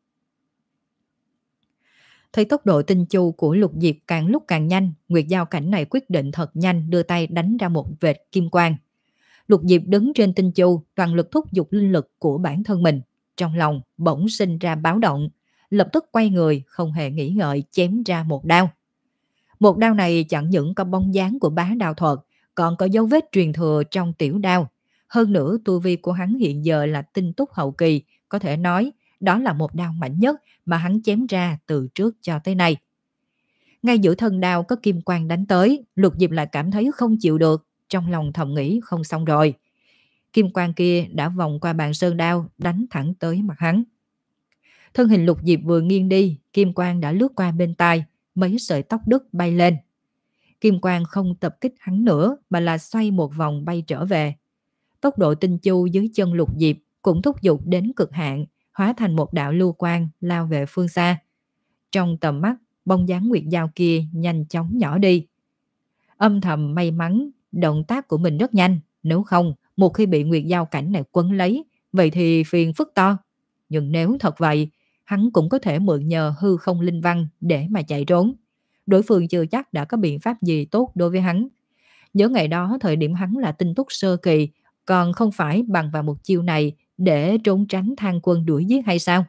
Thấy tốc độ tinh chu của Lục Diệp càng lúc càng nhanh, Nguyệt Giao Cảnh này quyết định thật nhanh đưa tay đánh ra một vệt kim quang. Lục Diệp đứng trên tinh chu, toàn lực thúc giục linh lực của bản thân mình. Trong lòng bỗng sinh ra báo động, lập tức quay người, không hề nghĩ ngợi chém ra một đao. Một đao này chẳng những có bóng dáng của bá đao thuật, còn có dấu vết truyền thừa trong tiểu đao. Hơn nữa tu vi của hắn hiện giờ là tinh túc hậu kỳ, có thể nói đó là một đao mạnh nhất mà hắn chém ra từ trước cho tới nay. Ngay giữa thân đao có kim quang đánh tới, Lục Diệp lại cảm thấy không chịu được, trong lòng thầm nghĩ không xong rồi. Kim quang kia đã vòng qua bàn sơn đao, đánh thẳng tới mặt hắn. Thân hình Lục Diệp vừa nghiêng đi, kim quang đã lướt qua bên tai, mấy sợi tóc đứt bay lên. Kim quang không tập kích hắn nữa mà là xoay một vòng bay trở về. Tốc độ tinh chu dưới chân Lục Diệp cũng thúc giục đến cực hạn, hóa thành một đạo lưu quang lao về phương xa. Trong tầm mắt, bóng dáng Nguyệt Giao kia nhanh chóng nhỏ đi. Âm thầm may mắn, động tác của mình rất nhanh, nếu không, một khi bị Nguyệt Giao Cảnh này quấn lấy, vậy thì phiền phức to. Nhưng nếu thật vậy, hắn cũng có thể mượn nhờ hư không linh văn để mà chạy trốn. Đối phương chưa chắc đã có biện pháp gì tốt đối với hắn. Nhớ ngày đó thời điểm hắn là tinh túc sơ kỳ, còn không phải bằng vào một chiêu này để trốn tránh Thang Quân đuổi giết hay sao?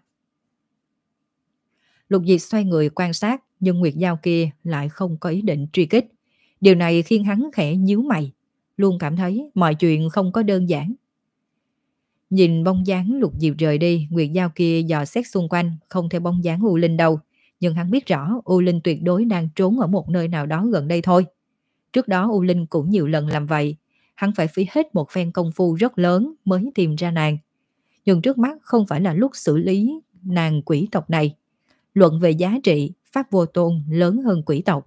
Lục Diệp xoay người quan sát, nhưng Nguyệt Giao kia lại không có ý định truy kích. Điều này khiến hắn khẽ nhíu mày, luôn cảm thấy mọi chuyện không có đơn giản. Nhìn bóng dáng Lục Diệp rời đi, Nguyệt Giao kia dò xét xung quanh, không thấy bóng dáng U Linh đâu. Nhưng hắn biết rõ U Linh tuyệt đối đang trốn ở một nơi nào đó gần đây thôi. Trước đó U Linh cũng nhiều lần làm vậy. Hắn phải phí hết một phen công phu rất lớn mới tìm ra nàng. Nhưng trước mắt không phải là lúc xử lý nàng quỷ tộc này. Luận về giá trị, Pháp Vô Tôn lớn hơn quỷ tộc.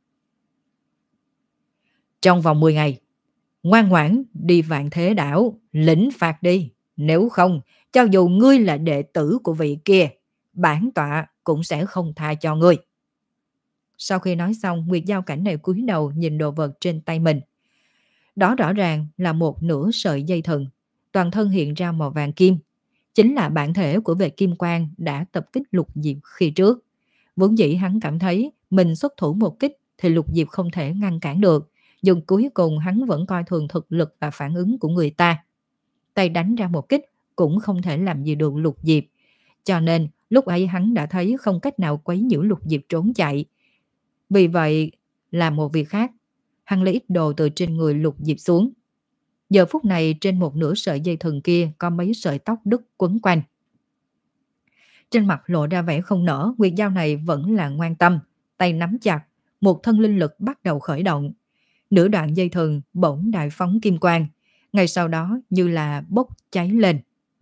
Trong vòng mười ngày, ngoan ngoãn đi Vạn Thế Đảo, lĩnh phạt đi. Nếu không, cho dù ngươi là đệ tử của vị kia, bản tọa cũng sẽ không tha cho ngươi. Sau khi nói xong, Nguyệt Giao Cảnh này cúi đầu nhìn đồ vật trên tay mình. Đó rõ ràng là một nửa sợi dây thừng, toàn thân hiện ra màu vàng kim. Chính là bản thể của vệ kim quang đã tập kích Lục Diệp khi trước. Vốn dĩ hắn cảm thấy mình xuất thủ một kích thì Lục Diệp không thể ngăn cản được, nhưng cuối cùng hắn vẫn coi thường thực lực và phản ứng của người ta. Tay đánh ra một kích cũng không thể làm gì được Lục Diệp. Cho nên lúc ấy hắn đã thấy không cách nào quấy nhiễu Lục Diệp trốn chạy. Vì vậy làm một việc khác, hắn lấy ít đồ từ trên người Lục Diệp xuống. Giờ phút này trên một nửa sợi dây thừng kia có mấy sợi tóc đứt quấn quanh. Trên mặt lộ ra vẻ không nở, Nguyệt Giao này vẫn là ngoan tâm, tay nắm chặt, một thân linh lực bắt đầu khởi động. Nửa đoạn dây thừng bỗng đại phóng kim quang, ngay sau đó như là bốc cháy lên.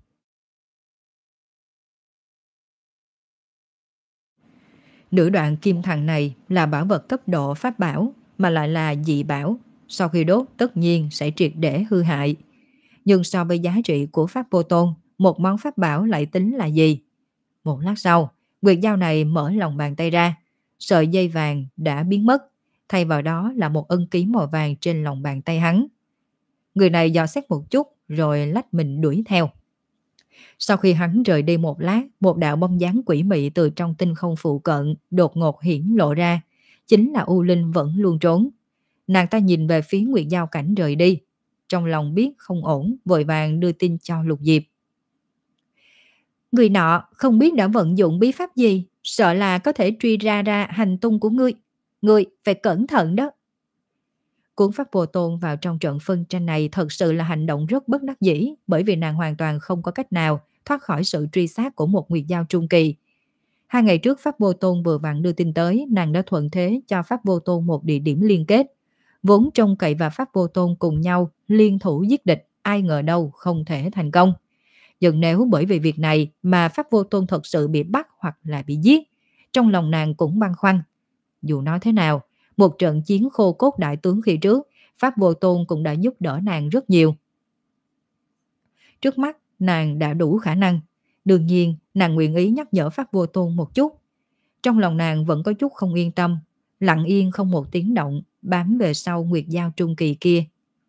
Nửa đoạn kim thằng này là bảo vật cấp độ pháp bảo, mà lại là dị bảo, sau khi đốt tất nhiên sẽ triệt để hư hại. Nhưng so với giá trị của Pháp Vô Tôn, một món pháp bảo lại tính là gì? Một lát sau, Nguyệt Giao này mở lòng bàn tay ra, sợi dây vàng đã biến mất, thay vào đó là một ân ký màu vàng trên lòng bàn tay hắn. Người này dò xét một chút rồi lách mình đuổi theo. Sau khi hắn rời đi một lát, một đạo bóng dáng quỷ mị từ trong tinh không phụ cận đột ngột hiển lộ ra, chính là U Linh vẫn luôn trốn. Nàng ta nhìn về phía Nguyệt Giao Cảnh rời đi, trong lòng biết không ổn, vội vàng đưa tin cho Lục Diệp. Người nọ không biết đã vận dụng bí pháp gì, sợ là có thể truy ra ra hành tung của ngươi. Ngươi phải cẩn thận đó. Cuốn Pháp Vô Tôn vào trong trận phân tranh này thật sự là hành động rất bất đắc dĩ, bởi vì nàng hoàn toàn không có cách nào thoát khỏi sự truy sát của một Nguyệt Giao trung kỳ. Hai ngày trước Pháp Vô Tôn vừa vặn đưa tin tới, nàng đã thuận thế cho Pháp Vô Tôn một địa điểm liên kết. Vốn trông cậy và Pháp Vô Tôn cùng nhau liên thủ giết địch, ai ngờ đâu không thể thành công. Nhưng nếu bởi vì việc này mà Pháp Vô Tôn thật sự bị bắt hoặc là bị giết, trong lòng nàng cũng băn khoăn. Dù nói thế nào, một trận chiến khô cốt đại tướng khi trước, Pháp Vô Tôn cũng đã giúp đỡ nàng rất nhiều. Trước mắt, nàng đã đủ khả năng. Đương nhiên, nàng nguyện ý nhắc nhở Pháp Vô Tôn một chút. Trong lòng nàng vẫn có chút không yên tâm, lặng yên không một tiếng động, bám về sau Nguyệt Giao trung kỳ kia.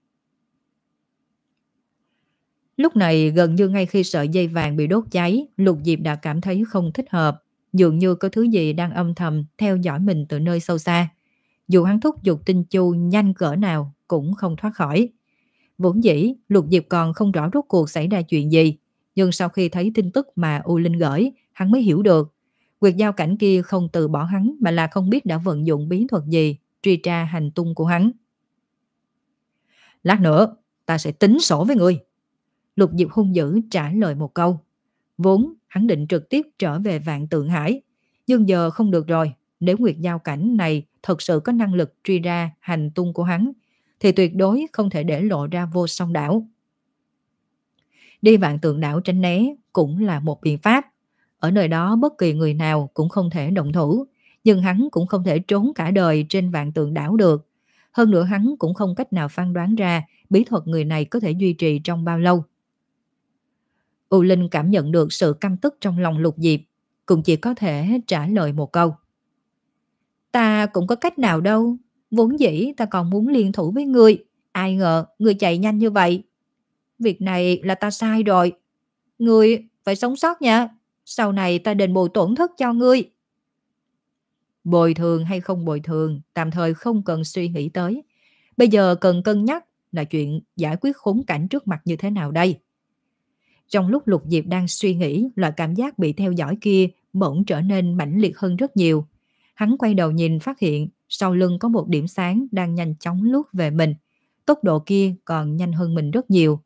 Lúc này gần như ngay khi sợi dây vàng bị đốt cháy, Lục Diệp đã cảm thấy không thích hợp, dường như có thứ gì đang âm thầm theo dõi mình từ nơi sâu xa. Dù hắn thúc giục tinh chu nhanh cỡ nào cũng không thoát khỏi. Vốn dĩ Lục Diệp còn không rõ rốt cuộc xảy ra chuyện gì, nhưng sau khi thấy tin tức mà U Linh gửi, hắn mới hiểu được. Nguyệt Giao Cảnh kia không từ bỏ hắn mà là không biết đã vận dụng bí thuật gì truy tra hành tung của hắn. Lát nữa ta sẽ tính sổ với ngươi. Lục Diệp hung dữ trả lời một câu. Vốn hắn định trực tiếp trở về Vạn Tượng Hải, nhưng giờ không được rồi. Nếu Nguyệt Giao Cảnh này thật sự có năng lực truy ra hành tung của hắn, thì tuyệt đối không thể để lộ ra Vô Song Đảo. Đi Vạn Tượng Đảo tránh né cũng là một biện pháp. Ở nơi đó bất kỳ người nào cũng không thể động thủ, nhưng hắn cũng không thể trốn cả đời trên Vạn Tượng Đảo được. Hơn nữa hắn cũng không cách nào phán đoán ra bí thuật người này có thể duy trì trong bao lâu. U Linh cảm nhận được sự căm tức trong lòng Lục Diệp, cũng chỉ có thể trả lời một câu. Ta cũng có cách nào đâu, vốn dĩ ta còn muốn liên thủ với ngươi, ai ngờ ngươi chạy nhanh như vậy. Việc này là ta sai rồi, ngươi phải sống sót nha, sau này ta đền bù tổn thất cho ngươi. Bồi thường hay không bồi thường, tạm thời không cần suy nghĩ tới. Bây giờ cần cân nhắc là chuyện giải quyết khốn cảnh trước mặt như thế nào đây. Trong lúc Lục Diệp đang suy nghĩ, loại cảm giác bị theo dõi kia bỗng trở nên mãnh liệt hơn rất nhiều. Hắn quay đầu nhìn phát hiện sau lưng có một điểm sáng đang nhanh chóng lướt về mình. Tốc độ kia còn nhanh hơn mình rất nhiều.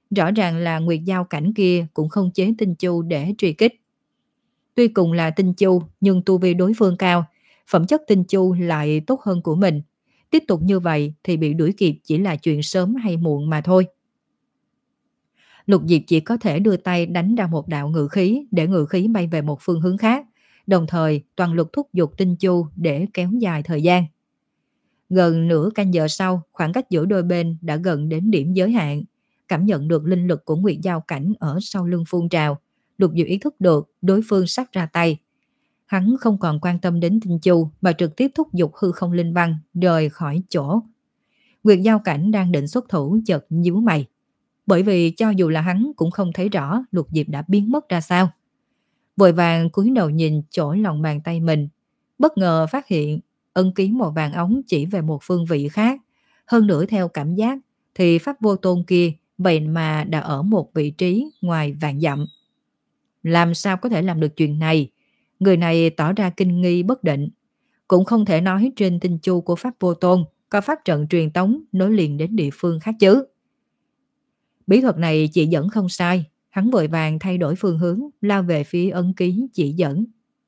Rõ ràng là Nguyệt Giao Cảnh kia cũng không chế Tinh Chu để truy kích. Tuy cùng là Tinh Chu nhưng tu vi đối phương cao, phẩm chất Tinh Chu lại tốt hơn của mình. Tiếp tục như vậy thì bị đuổi kịp chỉ là chuyện sớm hay muộn mà thôi. Lục Diệp chỉ có thể đưa tay đánh ra một đạo ngự khí để ngự khí bay về một phương hướng khác, đồng thời toàn lực thúc giục Tinh Chu để kéo dài thời gian. Gần nửa canh giờ sau, khoảng cách giữa đôi bên đã gần đến điểm giới hạn. Cảm nhận được linh lực của Nguyệt Giao Cảnh ở sau lưng phun trào, Lục Diệp ý thức được đối phương sắp ra tay. Hắn không còn quan tâm đến Tinh Chu mà trực tiếp thúc giục hư không linh văn rời khỏi chỗ. Nguyệt Giao Cảnh đang định xuất thủ chợt nhíu mày, bởi vì cho dù là hắn cũng không thấy rõ Lục Diệp đã biến mất ra sao. Vội vàng cúi đầu nhìn chỗ lòng bàn tay mình, bất ngờ phát hiện ân ký màu vàng ống chỉ về một phương vị khác. Hơn nữa theo cảm giác thì Pháp Vô Tôn kia vậy mà đã ở một vị trí ngoài vạn dặm. Làm sao có thể làm được chuyện này? Người này tỏ ra kinh nghi bất định. Cũng không thể nói trên Tinh Chu của Pháp Vô Tôn có pháp trận truyền tống nối liền đến địa phương khác chứ. Bí thuật này chỉ dẫn không sai, hắn vội vàng thay đổi phương hướng, lao về phía ấn ký chỉ dẫn.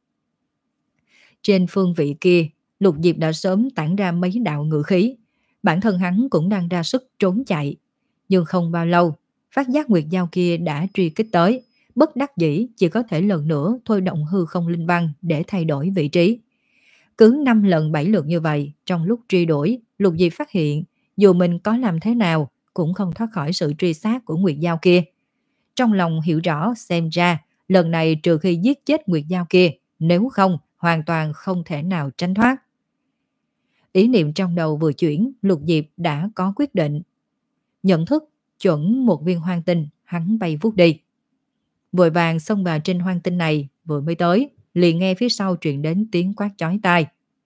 Trên phương vị kia, Lục Diệp đã sớm tản ra mấy đạo ngự khí, bản thân hắn cũng đang ra sức trốn chạy. Nhưng không bao lâu, phát giác Nguyệt Giao kia đã truy kích tới, bất đắc dĩ chỉ có thể lần nữa thôi động hư không linh văn để thay đổi vị trí. Cứ năm lần bảy lượt như vậy, trong lúc truy đuổi, Lục Diệp phát hiện dù mình có làm thế nào cũng không thoát khỏi sự truy sát của Nguyệt Giao kia. Trong lòng hiểu rõ xem ra lần này trừ khi giết chết Nguyệt Giao kia, nếu không hoàn toàn không thể nào tránh thoát. Ý niệm trong đầu vừa chuyển, Lục Diệp đã có quyết định. Nhận thức chuẩn một viên hoang tinh, hắn bay vút đi. Vội vàng xông vào trên hoang tinh này, vừa mới tới, liền nghe phía sau truyền đến tiếng quát chói tai.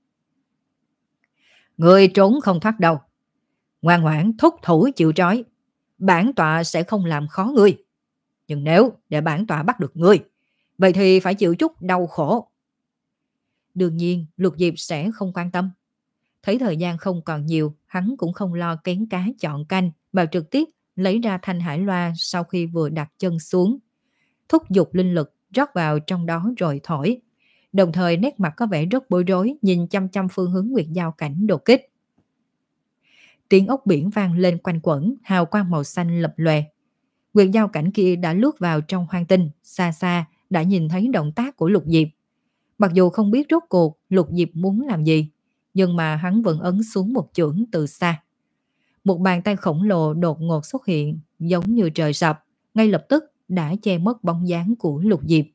Người trốn không thoát đâu. Ngoan ngoãn thúc thủ chịu trói. Bản tọa sẽ không làm khó ngươi. Nhưng nếu để bản tọa bắt được ngươi, vậy thì phải chịu chút đau khổ. Đương nhiên Lục Diệp sẽ không quan tâm. Thấy thời gian không còn nhiều, hắn cũng không lo kén cá chọn canh mà trực tiếp lấy ra thanh hải loa sau khi vừa đặt chân xuống. Thúc giục linh lực rót vào trong đó rồi thổi. Đồng thời nét mặt có vẻ rất bối rối nhìn chăm chăm phương hướng Nguyệt Giao Cảnh đột kích. Tiếng ốc biển vang lên quanh quẩn, hào quang màu xanh lập lòe. Nguyệt Giao Cảnh kia đã lướt vào trong hoang tinh, xa xa đã nhìn thấy động tác của Lục Diệp. Mặc dù không biết rốt cuộc Lục Diệp muốn làm gì, nhưng mà hắn vẫn ấn xuống một chưởng từ xa. Một bàn tay khổng lồ đột ngột xuất hiện, giống như trời sập, ngay lập tức đã che mất bóng dáng của Lục Diệp.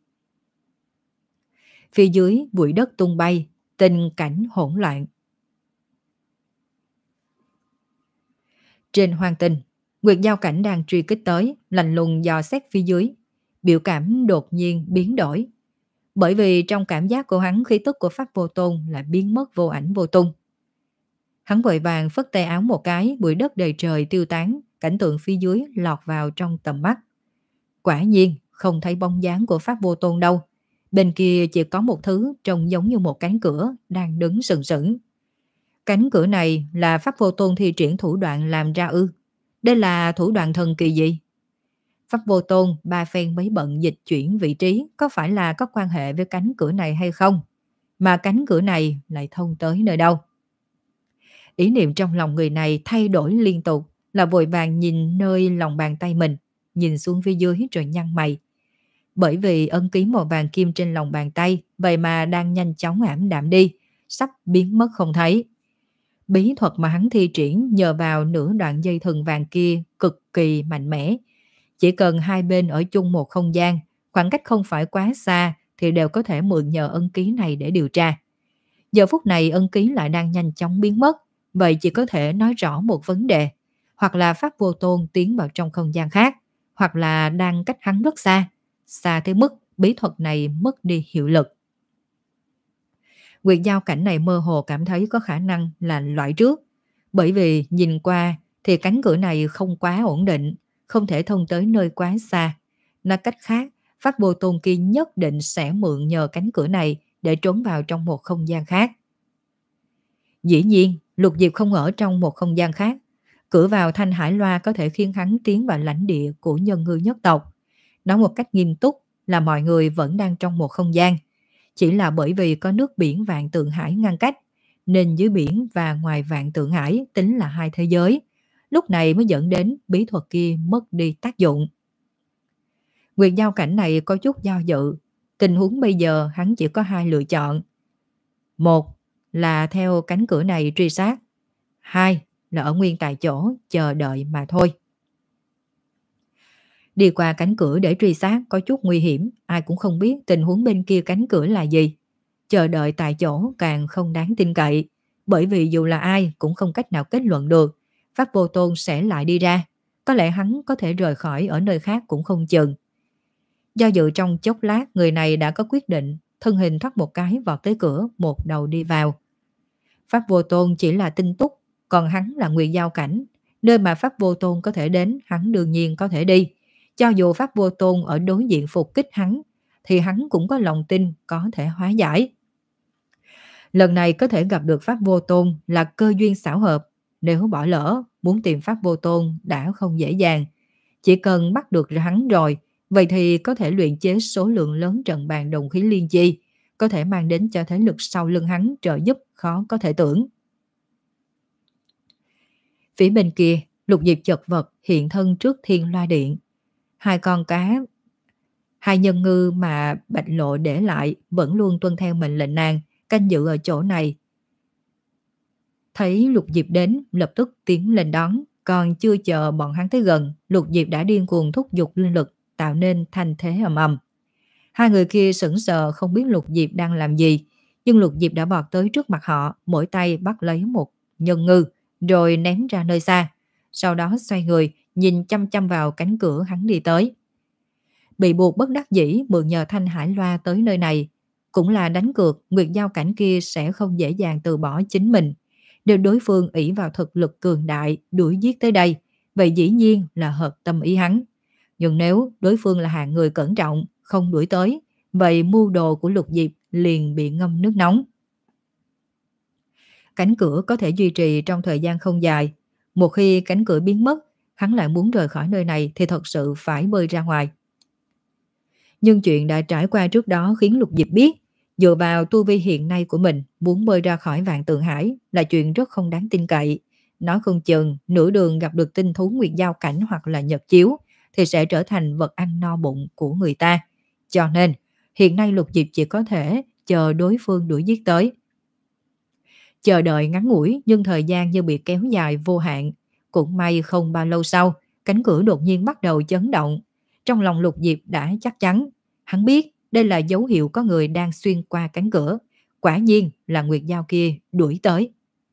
Phía dưới bụi đất tung bay, tình cảnh hỗn loạn. Trên hoang tinh, Nguyệt Giao Cảnh đang truy kích tới, lạnh lùng dò xét phía dưới. Biểu cảm đột nhiên biến đổi. Bởi vì trong cảm giác của hắn, khí tức của Pháp Vô Tôn lại biến mất vô ảnh vô tung. Hắn vội vàng phất tay áo một cái, bụi đất đầy trời tiêu tán, cảnh tượng phía dưới lọt vào trong tầm mắt. Quả nhiên không thấy bóng dáng của Pháp Vô Tôn đâu. Bên kia chỉ có một thứ trông giống như một cánh cửa đang đứng sừng sững. Cánh cửa này là Pháp Vô Tôn thi triển thủ đoạn làm ra ư? Đây là thủ đoạn thần kỳ gì? Pháp Vô Tôn ba phen mấy bận dịch chuyển vị trí, có phải là có quan hệ với cánh cửa này hay không? Mà cánh cửa này lại thông tới nơi đâu? Ý niệm trong lòng người này thay đổi liên tục, là vội vàng nhìn nơi lòng bàn tay mình, nhìn xuống phía dưới rồi nhăn mày. Bởi vì ân ký màu vàng kim trên lòng bàn tay vậy mà đang nhanh chóng ảm đạm đi, sắp biến mất không thấy. Bí thuật mà hắn thi triển nhờ vào nửa đoạn dây thừng vàng kia cực kỳ mạnh mẽ. Chỉ cần hai bên ở chung một không gian, khoảng cách không phải quá xa thì đều có thể mượn nhờ ân ký này để điều tra. Giờ phút này ân ký lại đang nhanh chóng biến mất, vậy chỉ có thể nói rõ một vấn đề. Hoặc là Pháp Vô Tôn tiến vào trong không gian khác, hoặc là đang cách hắn rất xa, xa tới mức bí thuật này mất đi hiệu lực. Nguyệt Giao Cảnh này mơ hồ cảm thấy có khả năng là loại trước, bởi vì nhìn qua thì cánh cửa này không quá ổn định, không thể thông tới nơi quá xa. Nói cách khác, Pháp Vô Tôn kia nhất định sẽ mượn nhờ cánh cửa này để trốn vào trong một không gian khác. Dĩ nhiên, Lục Diệp không ở trong một không gian khác. Cửa vào Thanh Hải Loa có thể khiến hắn tiến vào lãnh địa của nhân ngư nhất tộc. Nói một cách nghiêm túc là mọi người vẫn đang trong một không gian. Chỉ là bởi vì có nước biển Vạn Tượng Hải ngăn cách, nên dưới biển và ngoài Vạn Tượng Hải tính là hai thế giới. Lúc này mới dẫn đến bí thuật kia mất đi tác dụng. Nguyệt giao cảnh này có chút do dự. Tình huống bây giờ hắn chỉ có hai lựa chọn. Một là theo cánh cửa này truy sát. Hai là ở nguyên tại chỗ chờ đợi mà thôi. Đi qua cánh cửa để truy sát có chút nguy hiểm, ai cũng không biết tình huống bên kia cánh cửa là gì. Chờ đợi tại chỗ càng không đáng tin cậy, bởi vì dù là ai cũng không cách nào kết luận được Pháp Vô Tôn sẽ lại đi ra. Có lẽ hắn có thể rời khỏi ở nơi khác cũng không chừng. Do dự trong chốc lát, người này đã có quyết định, thân hình thoát một cái vọt tới cửa, một đầu đi vào. Pháp Vô Tôn chỉ là tinh túc, còn hắn là Nguyệt giao cảnh. Nơi mà Pháp Vô Tôn có thể đến, hắn đương nhiên có thể đi. Cho dù Pháp Vô Tôn ở đối diện phục kích hắn, thì hắn cũng có lòng tin có thể hóa giải. Lần này có thể gặp được Pháp Vô Tôn là cơ duyên xảo hợp. Nếu bỏ lỡ, muốn tìm Pháp Vô Tôn đã không dễ dàng. Chỉ cần bắt được hắn rồi, vậy thì có thể luyện chế số lượng lớn trận bàn đồng khí liên chi, có thể mang đến cho thế lực sau lưng hắn trợ giúp khó có thể tưởng. Phía bên kia, Lục Diệp chật vật hiện thân trước Thiên Loa Điện. Hai con cá, hai nhân ngư mà Bạch Lộ để lại vẫn luôn tuân theo mệnh lệnh nàng, canh giữ ở chỗ này. Thấy Lục Diệp đến, lập tức tiến lên đón. Còn chưa chờ bọn hắn tới gần, Lục Diệp đã điên cuồng thúc giục linh lực, tạo nên thành thế ầm ầm. Hai người kia sững sờ không biết Lục Diệp đang làm gì, nhưng Lục Diệp đã vọt tới trước mặt họ, mỗi tay bắt lấy một nhân ngư, rồi ném ra nơi xa. Sau đó xoay người, nhìn chăm chăm vào cánh cửa hắn đi tới. Bị buộc bất đắc dĩ mượn nhờ Thanh Hải Loa tới nơi này, cũng là đánh cược Nguyệt giao cảnh kia sẽ không dễ dàng từ bỏ chính mình. Nếu đối phương ỷ vào thực lực cường đại đuổi giết tới đây, vậy dĩ nhiên là hợp tâm ý hắn. Nhưng nếu đối phương là hạng người cẩn trọng, không đuổi tới, vậy mưu đồ của Lục Diệp liền bị ngâm nước nóng. Cánh cửa có thể duy trì trong thời gian không dài. Một khi cánh cửa biến mất, hắn lại muốn rời khỏi nơi này thì thật sự phải bơi ra ngoài. Nhưng chuyện đã trải qua trước đó khiến Lục Diệp biết, dựa vào tu vi hiện nay của mình, muốn bơi ra khỏi Vạn Tượng Hải là chuyện rất không đáng tin cậy. Nói không chừng, nửa đường gặp được tinh thú Nguyệt giao cảnh hoặc là Nhật chiếu, thì sẽ trở thành vật ăn no bụng của người ta. Cho nên, hiện nay Lục Diệp chỉ có thể chờ đối phương đuổi giết tới. Chờ đợi ngắn ngủi nhưng thời gian như bị kéo dài vô hạn. Cũng may không bao lâu sau, cánh cửa đột nhiên bắt đầu chấn động. Trong lòng Lục Diệp đã chắc chắn, hắn biết đây là dấu hiệu có người đang xuyên qua cánh cửa. Quả nhiên là Nguyệt giao kia đuổi tới.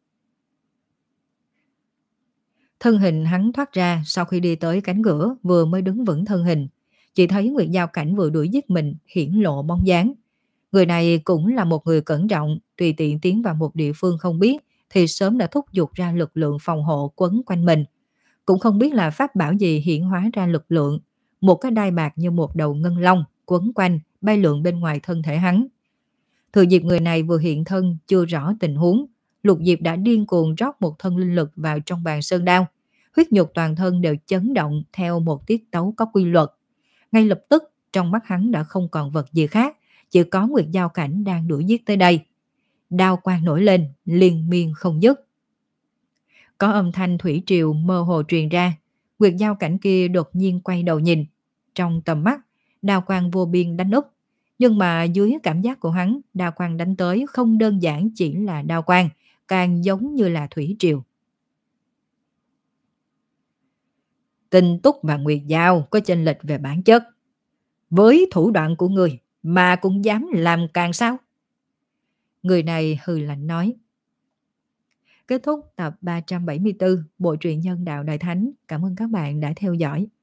Thân hình hắn thoát ra sau khi đi tới cánh cửa, vừa mới đứng vững thân hình. Chỉ thấy Nguyệt giao cảnh vừa đuổi giết mình hiển lộ bóng dáng. Người này cũng là một người cẩn trọng, tùy tiện tiến vào một địa phương không biết thì sớm đã thúc giục ra lực lượng phòng hộ quấn quanh mình. Cũng không biết là pháp bảo gì hiển hóa ra lực lượng. Một cái đai bạc như một đầu ngân long quấn quanh, bay lượn bên ngoài thân thể hắn. Thừa dịp người này vừa hiện thân chưa rõ tình huống, Lục Diệp đã điên cuồng rót một thân linh lực vào trong bàn sơn đao. Huyết nhục toàn thân đều chấn động theo một tiết tấu có quy luật. Ngay lập tức trong mắt hắn đã không còn vật gì khác, chỉ có Nguyệt giao cảnh đang đuổi giết tới đây. Đao quang nổi lên, liên miên không dứt. Có âm thanh thủy triều mơ hồ truyền ra. Nguyệt giao cảnh kia đột nhiên quay đầu nhìn. Trong tầm mắt, đao quang vô biên đánh úp. Nhưng mà dưới cảm giác của hắn, đao quang đánh tới không đơn giản chỉ là đao quang, càng giống như là thủy triều. Tinh túc và Nguyệt giao có chênh lệch về bản chất. Với thủ đoạn của người mà cũng dám làm càng sao? Người này hừ lạnh nói. Kết thúc tập ba trăm bảy mươi tư Bộ truyện Nhân Đạo Đại Thánh. Cảm ơn các bạn đã theo dõi.